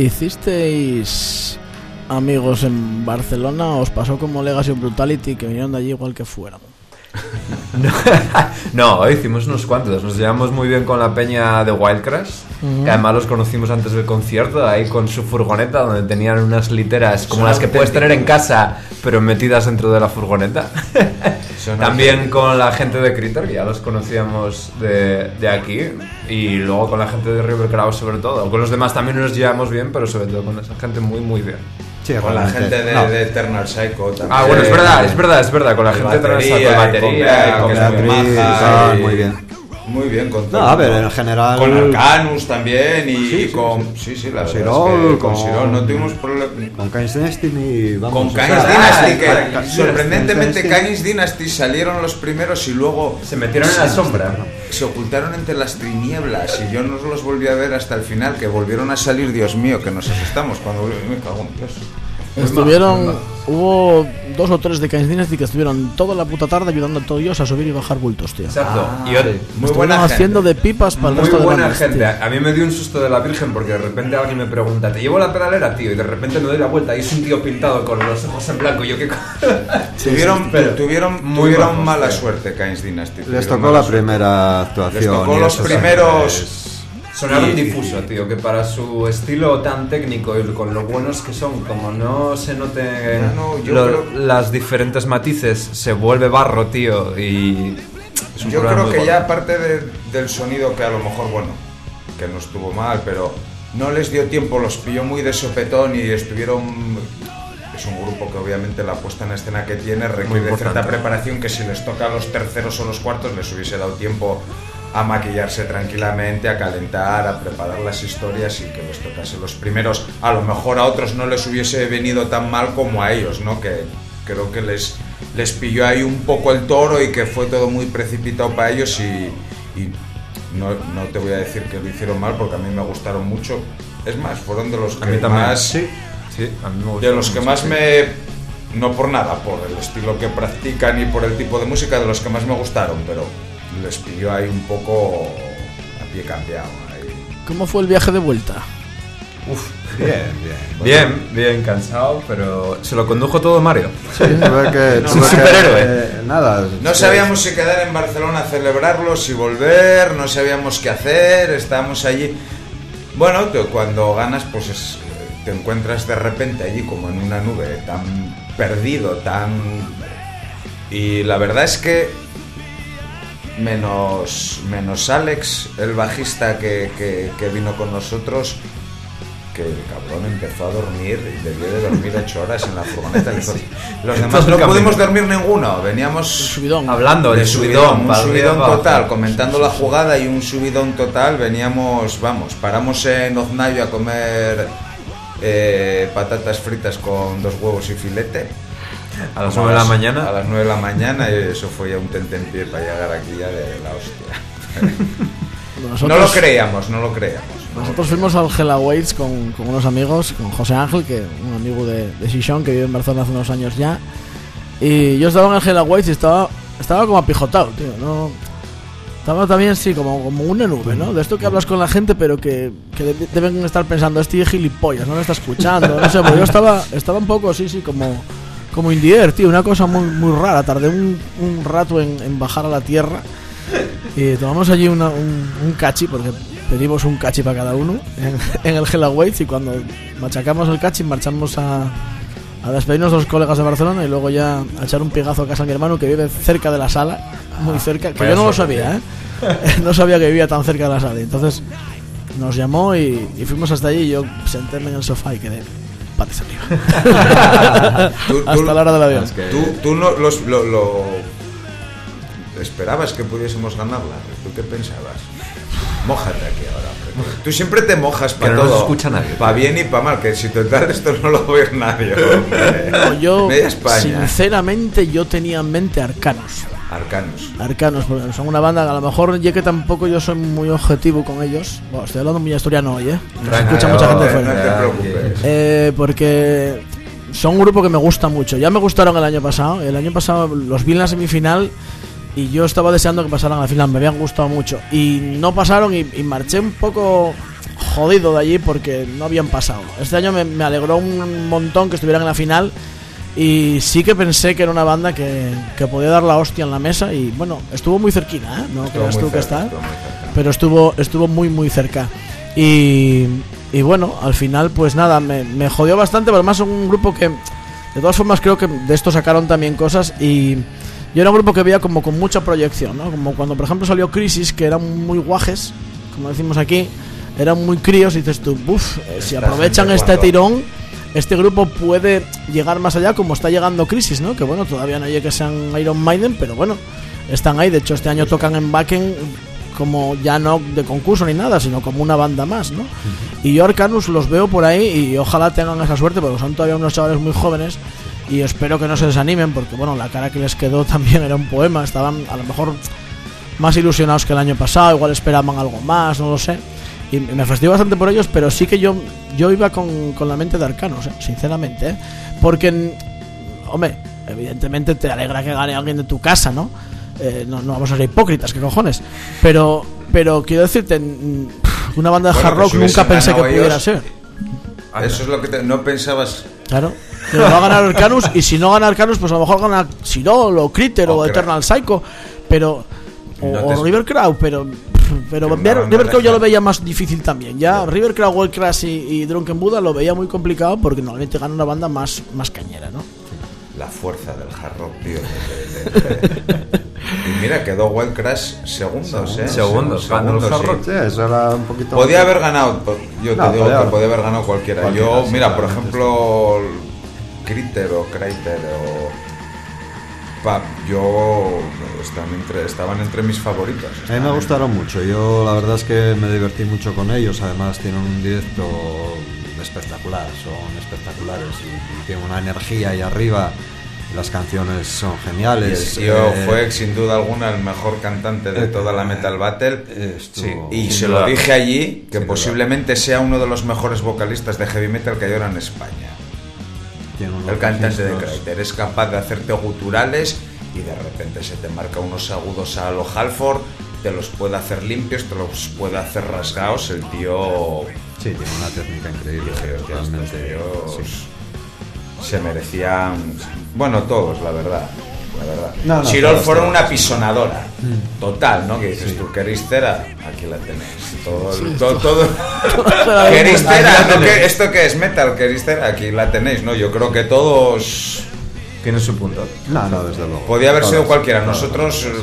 A: ¿Hicisteis amigos en Barcelona o os pasó como Legacy of Brutality que vinieron de allí igual que fueran?
E: No, hicimos unos cuantos. Nos llevamos muy bien con la peña de Wildcrash, uh-huh. que además los conocimos antes del concierto, ahí con su furgoneta donde tenían unas literas como Son las que puedes tener en casa pero metidas dentro de la furgoneta. También con la gente de Critter, que ya los conocíamos de, de aquí, y luego con la gente de River Crowd sobre todo. Con los demás también nos llevamos bien, pero sobre todo con esa gente muy muy bien.
C: Sí,
D: con la gente de, no. de Eternal Psycho también.
E: Ah, bueno, es verdad, es verdad, es verdad. Con la gente de Eternal Psycho, de batería,
C: con Beatriz, muy bien.
D: Muy bien, con todo.
C: No, a ver, en general.
D: Con Arcanus también y
C: sí, sí,
D: con.
C: Sí,
D: sí, sí, la verdad.
C: Sirol,
D: es que
C: con
D: Sirol no tuvimos problemas.
C: Con Kain's Destiny, vamos.
D: Con Kain's Dynasty, que sorprendentemente Kain's Dynasty salieron los primeros y luego.
E: Se metieron en la sombra.
D: Se ocultaron entre las tinieblas y yo no los volví a ver hasta el final, que volvieron a salir, Dios mío, que nos asustamos cuando me cago en Dios.
A: Estuvieron, más, hubo dos o tres de Kain's Dynasty que estuvieron toda la puta tarde ayudando a todos ellos a subir y bajar bultos, tío.
E: Exacto.
C: Ah,
E: y yo,
C: sí.
E: muy buena
A: haciendo
E: gente.
A: de pipas para el
E: muy
A: resto de
E: buena
A: bandas,
E: gente.
A: tío.
E: A mí me dio un susto de la Virgen porque de repente alguien me pregunta, ¿te llevo la pedalera, tío? Y de repente me doy la vuelta y es un tío pintado con los ojos en blanco. Yo qué
D: sí, tuvieron, pero tuvieron, muy tuvieron bajos, mala tío. Suerte Kain's Dynasty.
C: Les tocó la primera actuación.
D: Les tocó los primeros.
E: Sonaron
D: y,
E: difuso, tío, que para su estilo tan técnico y con lo buenos que son, como no se noten
D: no, no,
E: lo, creo... las diferentes matices, se vuelve barro, tío, y...
D: Es un yo creo que bueno. Ya aparte de, del sonido, que a lo mejor, bueno, que no estuvo mal, pero no les dio tiempo, los pilló muy de sopetón y estuvieron... Es un grupo que obviamente la puesta en escena que tiene requiere de cierta preparación, que si les toca a los terceros o los cuartos les hubiese dado tiempo a maquillarse tranquilamente, a calentar, a preparar las historias y que les tocase los primeros. A lo mejor a otros no les hubiese venido tan mal como a ellos, ¿no? Que creo que les, les pilló ahí un poco el toro y que fue todo muy precipitado para ellos y, y no, no te voy a decir que lo hicieron mal porque a mí me gustaron mucho. Es más, fueron de los que más...
E: Sí, sí, a mí me
D: de los que más me... No por nada, por el estilo que practican y por el tipo de música, de los que más me gustaron, pero... les pilló ahí un poco a pie cambiado ahí.
A: ¿Cómo fue el viaje de vuelta?
E: Uf, bien, bien. Bien, bien, cansado, pero se lo condujo todo Mario.
C: Sí, tuve que,
E: es un superhéroe.
C: Eh, nada.
D: No sabíamos si quedar en Barcelona a celebrarlo, si volver, no sabíamos qué hacer, estábamos allí. Bueno, cuando ganas, pues es, te encuentras de repente allí como en una nube, tan perdido, tan... Y la verdad es que Menos, menos Alex, el bajista que, que, que vino con nosotros, que el cabrón empezó a dormir y debió de dormir ocho horas en la furgoneta. Sí. Los demás no pudimos dormir ninguno, veníamos
A: subidón.
E: hablando de subidón,
D: subidón un subidón total, comentando la jugada y un subidón total. Veníamos, vamos, paramos en Oznayo a comer eh, patatas fritas con dos huevos y filete.
E: A las nueve de la mañana.
D: A las nueve de la mañana y eso fue ya un tentempié para llegar aquí ya de la hostia. Nosotros, no lo creíamos, no lo creíamos.
A: Nosotros fuimos al Hell Awaits con, con unos amigos, con José Ángel, que un amigo de, de Xixón, que vive en Barcelona hace unos años ya. Y yo estaba en el Hell Awaits y estaba, estaba como apijotado, tío. No, estaba también, sí, como, como una nube, ¿no? De esto que hablas con la gente, pero que, que deben estar pensando, este gilipollas, no me está escuchando. No sé, pues yo estaba, estaba un poco, sí, sí, como... Como Indier, tío, una cosa muy muy rara. Tardé un, un rato en, en bajar a la tierra y tomamos allí una, un, un cachi, porque pedimos un cachi para cada uno en, en el Hell Awaits, y cuando machacamos el cachi marchamos a, a despedirnos de los colegas de Barcelona y luego ya a echar un piegazo a casa de mi hermano que vive cerca de la sala, muy cerca, que yo no lo sabía, ¿eh? No sabía que vivía tan cerca de la sala. Y entonces nos llamó y, y fuimos hasta allí y yo sentéme en el sofá y quedé... arriba.
D: tú,
A: Hasta tú, la hora del avión.
D: Es que... Tú, tú no, los, lo, lo esperabas que pudiésemos ganarla. ¿Tú qué pensabas? Mójate aquí ahora. Tú siempre te mojas para todo.
E: No nos escucha nadie.
D: Para bien y para mal. Que si total esto no lo va a ver nadie.
A: No, yo,
D: Media España.
A: Sinceramente, yo tenía en mente Arcanos.
D: Arcanos.
A: Arcanos, porque son una banda que a lo mejor, ya que tampoco yo soy muy objetivo con ellos. Bueno, estoy hablando muy asturiano hoy, ¿eh? Me escucha mucha gente fuera.
D: No te preocupes.
A: Eh, porque son un grupo que me gusta mucho. Ya me gustaron el año pasado. El año pasado los vi en la semifinal y yo estaba deseando que pasaran a la final. Me habían gustado mucho. Y no pasaron y, y marché un poco jodido de allí porque no habían pasado. Este año me, me alegró un montón que estuvieran en la final y sí que pensé que era una banda que, que podía dar la hostia en la mesa y bueno, estuvo muy cerquina, ¿eh? No creas tú que está, pero estuvo, estuvo muy muy cerca y, y bueno, al final pues nada, me, me jodió bastante, pero además es un grupo que de todas formas creo que de esto sacaron también cosas y yo era un grupo que veía como con mucha proyección, ¿no? Como cuando por ejemplo salió Crisis, que eran muy guajes, como decimos aquí, eran muy críos y dices tú, uff, eh, si aprovechan este tirón, este grupo puede llegar más allá como está llegando Crisis, ¿no? Que bueno, todavía no llega que sean Iron Maiden, pero bueno, están ahí, de hecho este año tocan en Wacken como ya no de concurso ni nada, sino como una banda más, ¿no? Uh-huh. Y yo Arcanus los veo por ahí y ojalá tengan esa suerte, porque son todavía unos chavales muy jóvenes y espero que no se desanimen, porque bueno, la cara que les quedó también era un poema, estaban a lo mejor más ilusionados que el año pasado, igual esperaban algo más, no lo sé, y me fastidió bastante por ellos, pero sí que yo yo iba con, con la mente de Arcanus, ¿eh? Sinceramente, ¿eh? Porque, hombre, evidentemente te alegra que gane alguien de tu casa, ¿no? Eh, no, no vamos a ser hipócritas, ¿qué cojones? Pero, pero quiero decirte, una banda de
D: bueno,
A: hard rock
D: pues
A: nunca pensé que
D: ellos,
A: pudiera ser.
D: Eso es lo que te, no pensabas.
A: Claro, que va a ganar Arcanus, y si no gana Arcanus, pues a lo mejor gana Sirol o Critter o, o Eternal Psycho, pero o, no te... o River Crow, pero pero no, ver, no, River Crow yo lo veía más difícil también. Ya no. River Crow, World Crash y, y Drunken Buddha lo veía muy complicado porque normalmente gana una banda más, más cañera, ¿no?
D: La fuerza del hard rock, tío. De, de, de... Y mira, quedó Wild Crash segundos, ¿eh?
E: Segundos,
D: segundos,
C: sí. Sí, eso era un poquito...
D: Podía haber ganado, yo te
C: no,
D: digo
C: podía,
D: que podía haber ganado cualquiera. cualquiera yo, sí, mira, por ejemplo, Critter o Crater o Pap, yo estaban entre, estaban entre mis favoritos.
C: A mí me gustaron mucho, yo la verdad es que me divertí mucho con ellos, además tienen un directo espectacular, son espectaculares y, y tienen una energía ahí arriba. Las canciones son geniales.
D: Y el tío eh, fue sin duda alguna el mejor cantante de eh, toda la Metal Battle.
C: Estuvo,
D: sí, y se lo dije allí que posiblemente duda. sea uno de los mejores vocalistas de heavy metal que hay ahora en España. El cantante de Crater es capaz de hacerte guturales y de repente se te marca unos agudos a lo Halford, te los puede hacer limpios, te los puede hacer rasgados. El tío
C: sí tiene una técnica increíble.
D: Dije, realmente sí. Se merecían, bueno, todos, la verdad, la verdad. No, no, Sirol fueron una pisonadora total, ¿no? Que dices sí. tú, ¿queréis cera? Aquí la tenéis. Todo, sí, todo, todo. ¿Queréis cera? ¿No? ¿Qué, ¿Esto qué es metal? ¿Queréis cera? Aquí la tenéis, ¿no? Yo creo que todos
E: tienen su punto.
C: No, no, desde luego.
D: Podía haber todos, sido cualquiera. Nosotros, sí.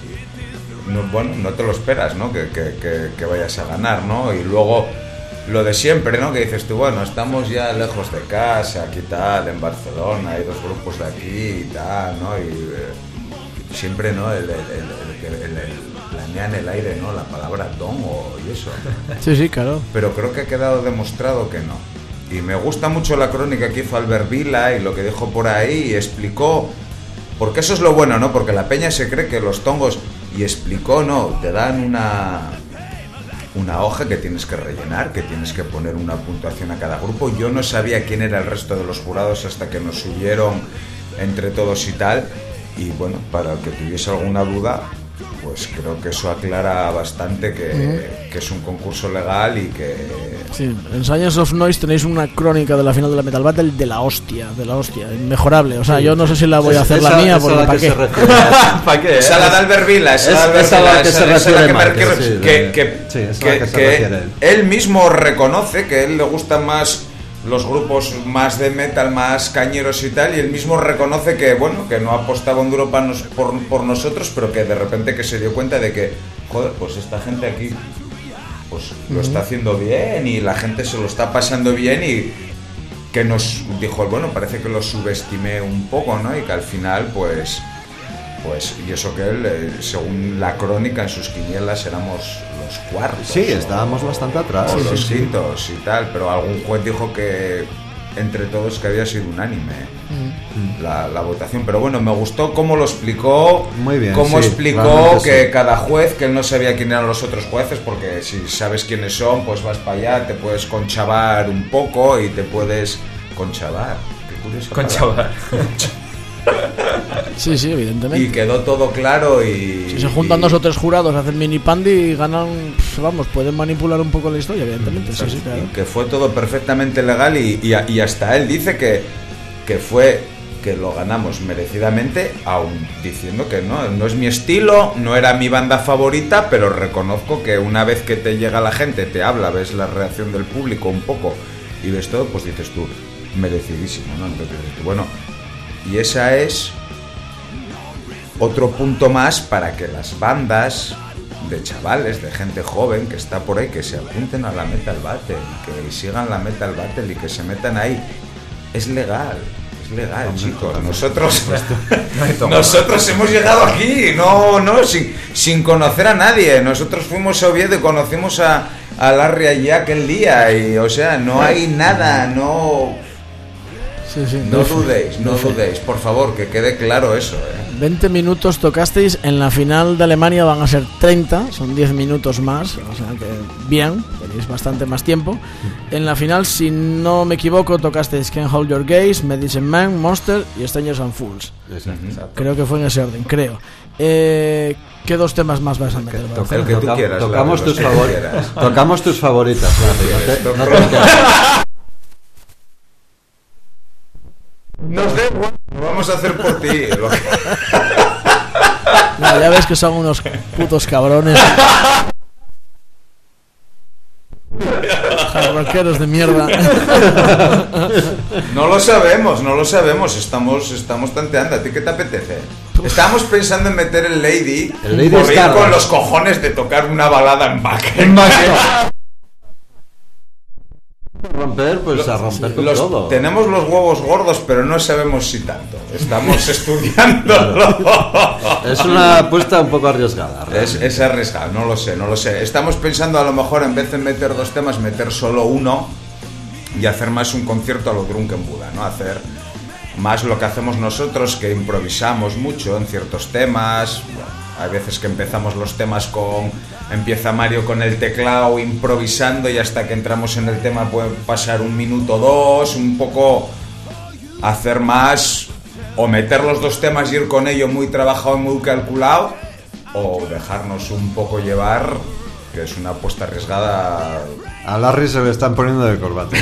D: no, bueno, no te lo esperas, ¿no? Que, que, que, que vayas a ganar, ¿no? Y luego lo de siempre, ¿no? Que dices tú, bueno, estamos ya lejos de casa, aquí tal, en Barcelona, hay dos grupos de aquí y tal, ¿no? Y eh, siempre, ¿no? El, el, el, el, el, el planea en el aire, ¿no? La palabra tongo y eso.
A: Sí, sí, claro.
D: Pero creo que ha quedado demostrado que no. Y me gusta mucho la crónica que hizo Albert Vila y lo que dijo por ahí y explicó, porque eso es lo bueno, ¿no? Porque la peña se cree que los tongos, y explicó, ¿no? Te dan una... una hoja que tienes que rellenar, que tienes que poner una puntuación a cada grupo. Yo no sabía quién era el resto de los jurados hasta que nos subieron entre todos y tal, y bueno, para el que tuviese alguna duda, pues creo que eso aclara bastante que, uh-huh. que es un concurso legal y que...
A: Sí, en Science of Noise tenéis una crónica de la final de la Metal Battle de la hostia, de la hostia, inmejorable. O sea, sí, yo no sé si la voy a hacer esa, la mía, porque ¿para qué?
E: ¿Para qué?
D: Esa la de Albert Vila, esa la de Albert Vila, esa la que me refiero, que, que,
C: sí, es
D: que,
C: la que,
D: que
C: él.
D: él mismo reconoce que a él le gustan más los grupos más de metal, más cañeros y tal, y él mismo reconoce que, bueno, que no apostaba un duro nos, por, por nosotros, pero que de repente que se dio cuenta de que, joder, pues esta gente aquí pues uh-huh. lo está haciendo bien y la gente se lo está pasando bien, y que nos dijo, bueno, parece que lo subestimé un poco, ¿no? Y que al final, pues, pues y eso que él, eh, según la crónica en sus quinielas, éramos los cuartos.
C: Sí, estábamos o, bastante atrás.
D: O
C: sí,
D: los
C: sí,
D: quintos sí. y tal, pero algún juez dijo que entre todos que había sido unánime mm. la, la votación. Pero bueno, me gustó cómo lo explicó,
C: muy bien,
D: cómo
C: sí,
D: explicó que
C: sí.
D: cada juez, que él no sabía quién eran los otros jueces, porque si sabes quiénes son, pues vas para allá, te puedes conchavar un poco y te puedes conchavar. Qué curioso.
E: Conchavar.
A: Sí, sí, evidentemente.
D: Y quedó todo claro y...
A: Si se juntan
D: y,
A: dos o tres jurados, hacen mini pandi y ganan, vamos, pueden manipular un poco la historia, evidentemente. Sí, sí, claro.
D: Que fue todo perfectamente legal y, y, y hasta él dice que, que fue... que lo ganamos merecidamente, aún diciendo que no, no es mi estilo, no era mi banda favorita, pero reconozco que una vez que te llega la gente, te habla, ves la reacción del público un poco y ves todo, pues dices tú, merecidísimo, ¿no? Entonces, bueno, y esa es otro punto más para que las bandas de chavales, de gente joven que está por ahí, que se apunten a la Metal Battle, que sigan la Metal Battle y que se metan ahí. Es legal. Legal, chicos, nosotros nosotros hemos llegado aquí, no, no, sin, sin conocer a nadie. Nosotros fuimos a Oviedo y conocimos a, a Larry allí aquel día y, o sea, no hay nada, no,
A: sí, sí,
D: no
A: no
D: dudéis, no dudéis, por favor, que quede claro eso, ¿eh?
A: veinte minutos tocasteis, en la final de Alemania van a ser treinta, son diez minutos más, o sea que bien, tenéis bastante más tiempo. En la final, si no me equivoco, tocasteis Can't Hold Your Gaze, Medicine Man, Monster y Strangers and Fools. Exacto. Creo que fue en ese orden, creo. Eh, ¿Qué dos temas más vas a meter?
D: Toca, el que tú quieras,
C: tocamos, tus favoritas. tocamos tus favoritas. No te, no te
D: Nos da igual, lo vamos a hacer por ti. Lo que...
A: no, ya ves que son unos putos cabrones. Rockeros de mierda.
D: No lo sabemos, no lo sabemos. Estamos, estamos tanteando. ¿A ti qué te apetece? Estábamos pensando en meter el Lady,
C: el Lady
D: por ir con los cojones de tocar una balada en back.
C: En back. Romper, pues los, a romper con
D: los,
C: todo.
D: Tenemos los huevos gordos, pero no sabemos si tanto. Estamos estudiándolo.
C: Es una apuesta un poco arriesgada.
D: Es, es arriesgado, no lo sé, no lo sé. Estamos pensando a lo mejor en vez de meter dos temas, meter solo uno y hacer más un concierto a lo Drunken Buddha, ¿no? Hacer más lo que hacemos nosotros, que improvisamos mucho en ciertos temas. Bueno, hay veces que empezamos los temas con... Empieza Mario con el teclado improvisando y hasta que entramos en el tema puede pasar un minuto o dos, un poco hacer más, o meter los dos temas y ir con ello muy trabajado y muy calculado, o dejarnos un poco llevar, que es una apuesta arriesgada.
C: A Larry se le están poniendo de corbata.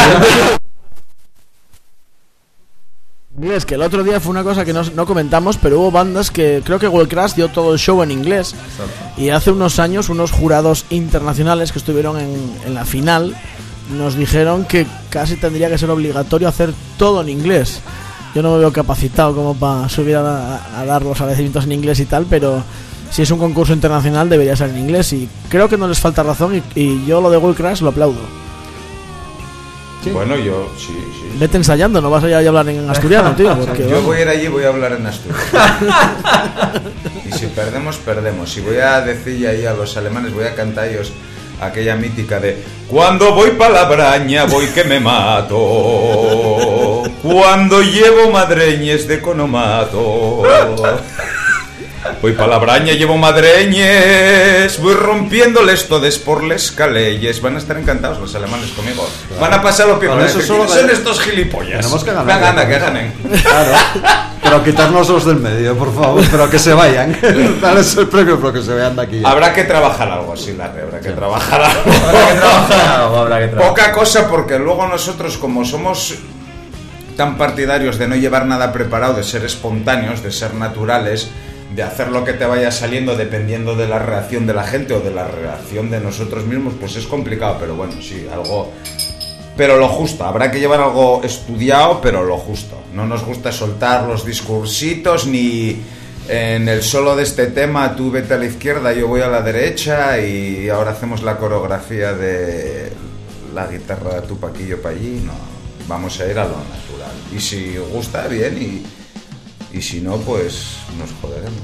A: Y es que el otro día fue una cosa que no, no comentamos, pero hubo bandas que creo que World Crash dio todo el show en inglés. Exacto. Y hace unos años unos jurados internacionales que estuvieron en, en la final nos dijeron que casi tendría que ser obligatorio hacer todo en inglés. Yo no me veo capacitado como para subir a, a dar los agradecimientos en inglés y tal, pero si es un concurso internacional debería ser en inglés y creo que no les falta razón y, y yo lo de World Crash lo aplaudo.
D: ¿Sí? Bueno, yo sí, sí.
A: Vete ensayando, no vas a ir a hablar en asturiano, tío. Porque,
D: yo vamos. Voy a ir allí y voy a hablar en asturiano. Y si perdemos, perdemos. Y voy a decir ahí a los alemanes, voy a cantar ellos aquella mítica de cuando voy pa' la braña, voy que me mato. Cuando llevo madreñes de conomato. Voy pa' la braña, llevo madreñes, voy rompiéndoles todes por les caleyes. Van a estar encantados los alemanes conmigo. Claro. Van a pasar lo peor.
C: Eso solo
D: son estos gilipollas.
C: Tenemos que ganar.
D: Venga, anda, que ganen.
C: Claro. Pero quitarnos los del medio, por favor. Pero que se vayan. Dales el premio, pero que se vayan de aquí. Ya.
D: Habrá que trabajar algo así, Larry. Habrá que sí. trabajar algo.
E: Habrá que trabajar algo. Habrá que trabajar.
D: Poca cosa, porque luego nosotros, como somos tan partidarios de no llevar nada preparado, de ser espontáneos, de ser naturales, de hacer lo que te vaya saliendo dependiendo de la reacción de la gente o de la reacción de nosotros mismos, pues es complicado, pero bueno, sí, algo... Pero lo justo, habrá que llevar algo estudiado, pero lo justo. No nos gusta soltar los discursitos, ni en el solo de este tema, tú vete a la izquierda, yo voy a la derecha, y ahora hacemos la coreografía de la guitarra tú pa' aquí, yo pa' allí, no, vamos a ir a lo natural. Y si gusta, bien, y... Y si no, pues nos joderemos.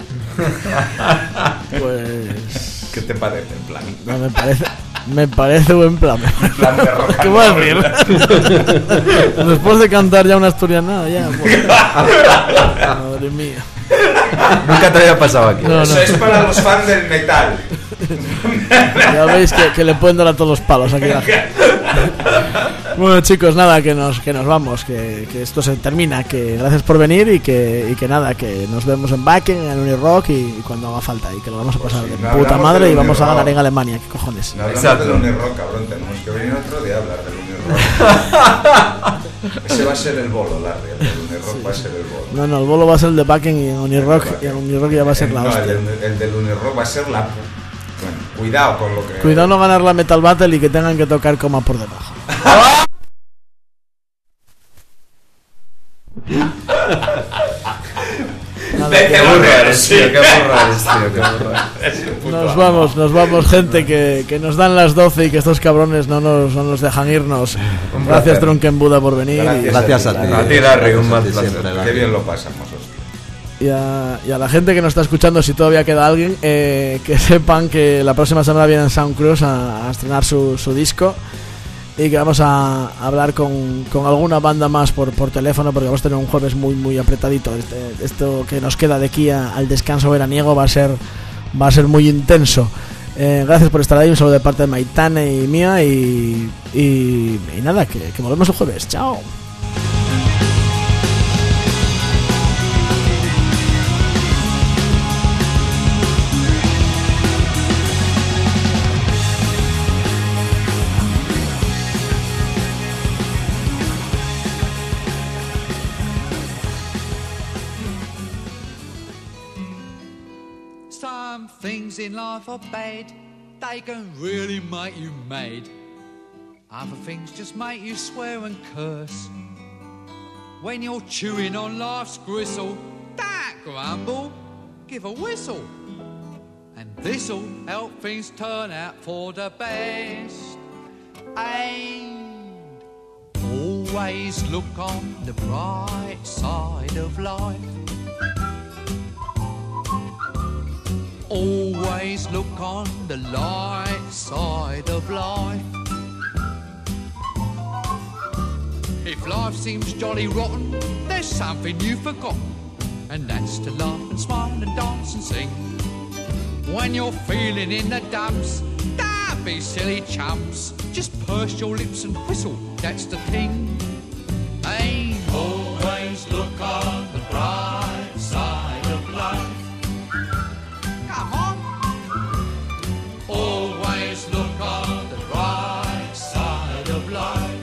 D: Sí.
A: Pues...
D: ¿Qué te parece el plan?
A: No, me parece... Me parece buen plan.
D: plan de rock.
A: ¿Qué voy a decir? Después de cantar ya una asturiana, ya... Pues... Madre mía.
E: Nunca te había pasado aquí.
D: No, Eso no. es para los fans del metal.
A: Ya veis que, que le pueden dar a todos los palos aquí. Bueno, chicos, nada, que nos que nos vamos, que, que esto se termina, que gracias por venir y que, y que nada, que nos vemos en Wacken, en Unirock y, y cuando haga falta, y que lo vamos a pasar
D: Pues,
A: de
D: no
A: puta madre y vamos a
D: Unirock.
A: ganar en Alemania, ¿qué cojones?
D: No hablamos
E: Exacto.
D: del Unirock, cabrón. Tenemos que venir otro día a hablar del Unirock. Ese va a ser el bolo, Larry. El del Unirock va a ser el bolo.
A: No, no, el bolo va a ser el de Wacken y en Unirock, y en Unirock ya va a ser la
D: No,
A: hostia.
D: el, del- el del Unirock va a ser la... Bueno, cuidado con lo que...
A: Cuidado no ganar la Metal Battle y que tengan que tocar coma por debajo. Nada,
E: Qué
A: que-
E: burro eres, tío, qué burro eres, tío, qué burro eres.
A: Nos vamos, nos vamos, gente, que, que nos dan las doce y que estos cabrones no nos, no nos dejan irnos.
E: Un
A: Gracias,
E: placer.
A: Tronken Buda, por venir.
D: Gracias.
C: Gracias a ti.
E: A ti, Larry, un
C: Gracias a
E: más
C: ti
E: placer.
C: siempre,
D: Qué
C: Larry.
D: bien lo pasamos, hostia.
A: Y a, y a la gente que nos está escuchando, si todavía queda alguien, eh, que sepan que la próxima semana viene Sound Cruise a, a estrenar su, su disco y que vamos a hablar con, con alguna banda más por, por teléfono, porque vamos a tener un jueves muy muy apretadito. Este- esto que nos queda de aquí a- al descanso veraniego va a ser va a ser muy intenso. Eh, gracias por estar ahí, un saludo de parte de Maitane y mía y, y, y nada, que, que volvemos el jueves. Chao.
F: Some things in life are bad, they can really make you mad. Other things just make you swear and curse. When you're chewing on life's gristle, don't grumble, give a whistle. And this'll help things turn out for the best. And always look on the bright side of life. Always look on the light side of life. If life seems jolly rotten, there's something you've forgotten, and that's to laugh and smile and dance and sing. When you're feeling in the dumps, don't be silly chumps. Just purse your lips and whistle, that's the thing. Hey, always look on the bright side of life. Come on. Always look on the bright side of life.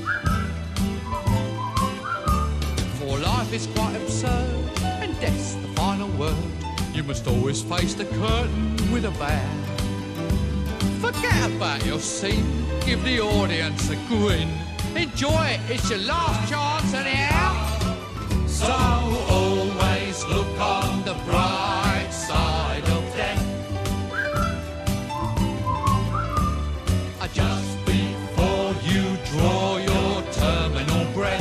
F: For life is quite absurd, and death's the final word. You must always face the curtain with a bow. Forget about your scene, give the audience a grin. Enjoy it, it's your last chance anyhow. So always look on the bright side of death. Just before you draw your terminal breath.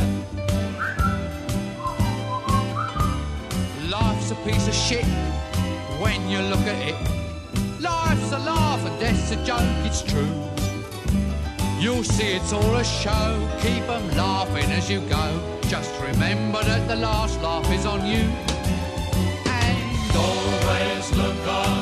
F: Life's a piece of shit when you look at it. Life's a laugh and death's a joke, it's true. You'll see it's all a show, keep 'em laughing as you go. Just remember that the last laugh is on you. And always look on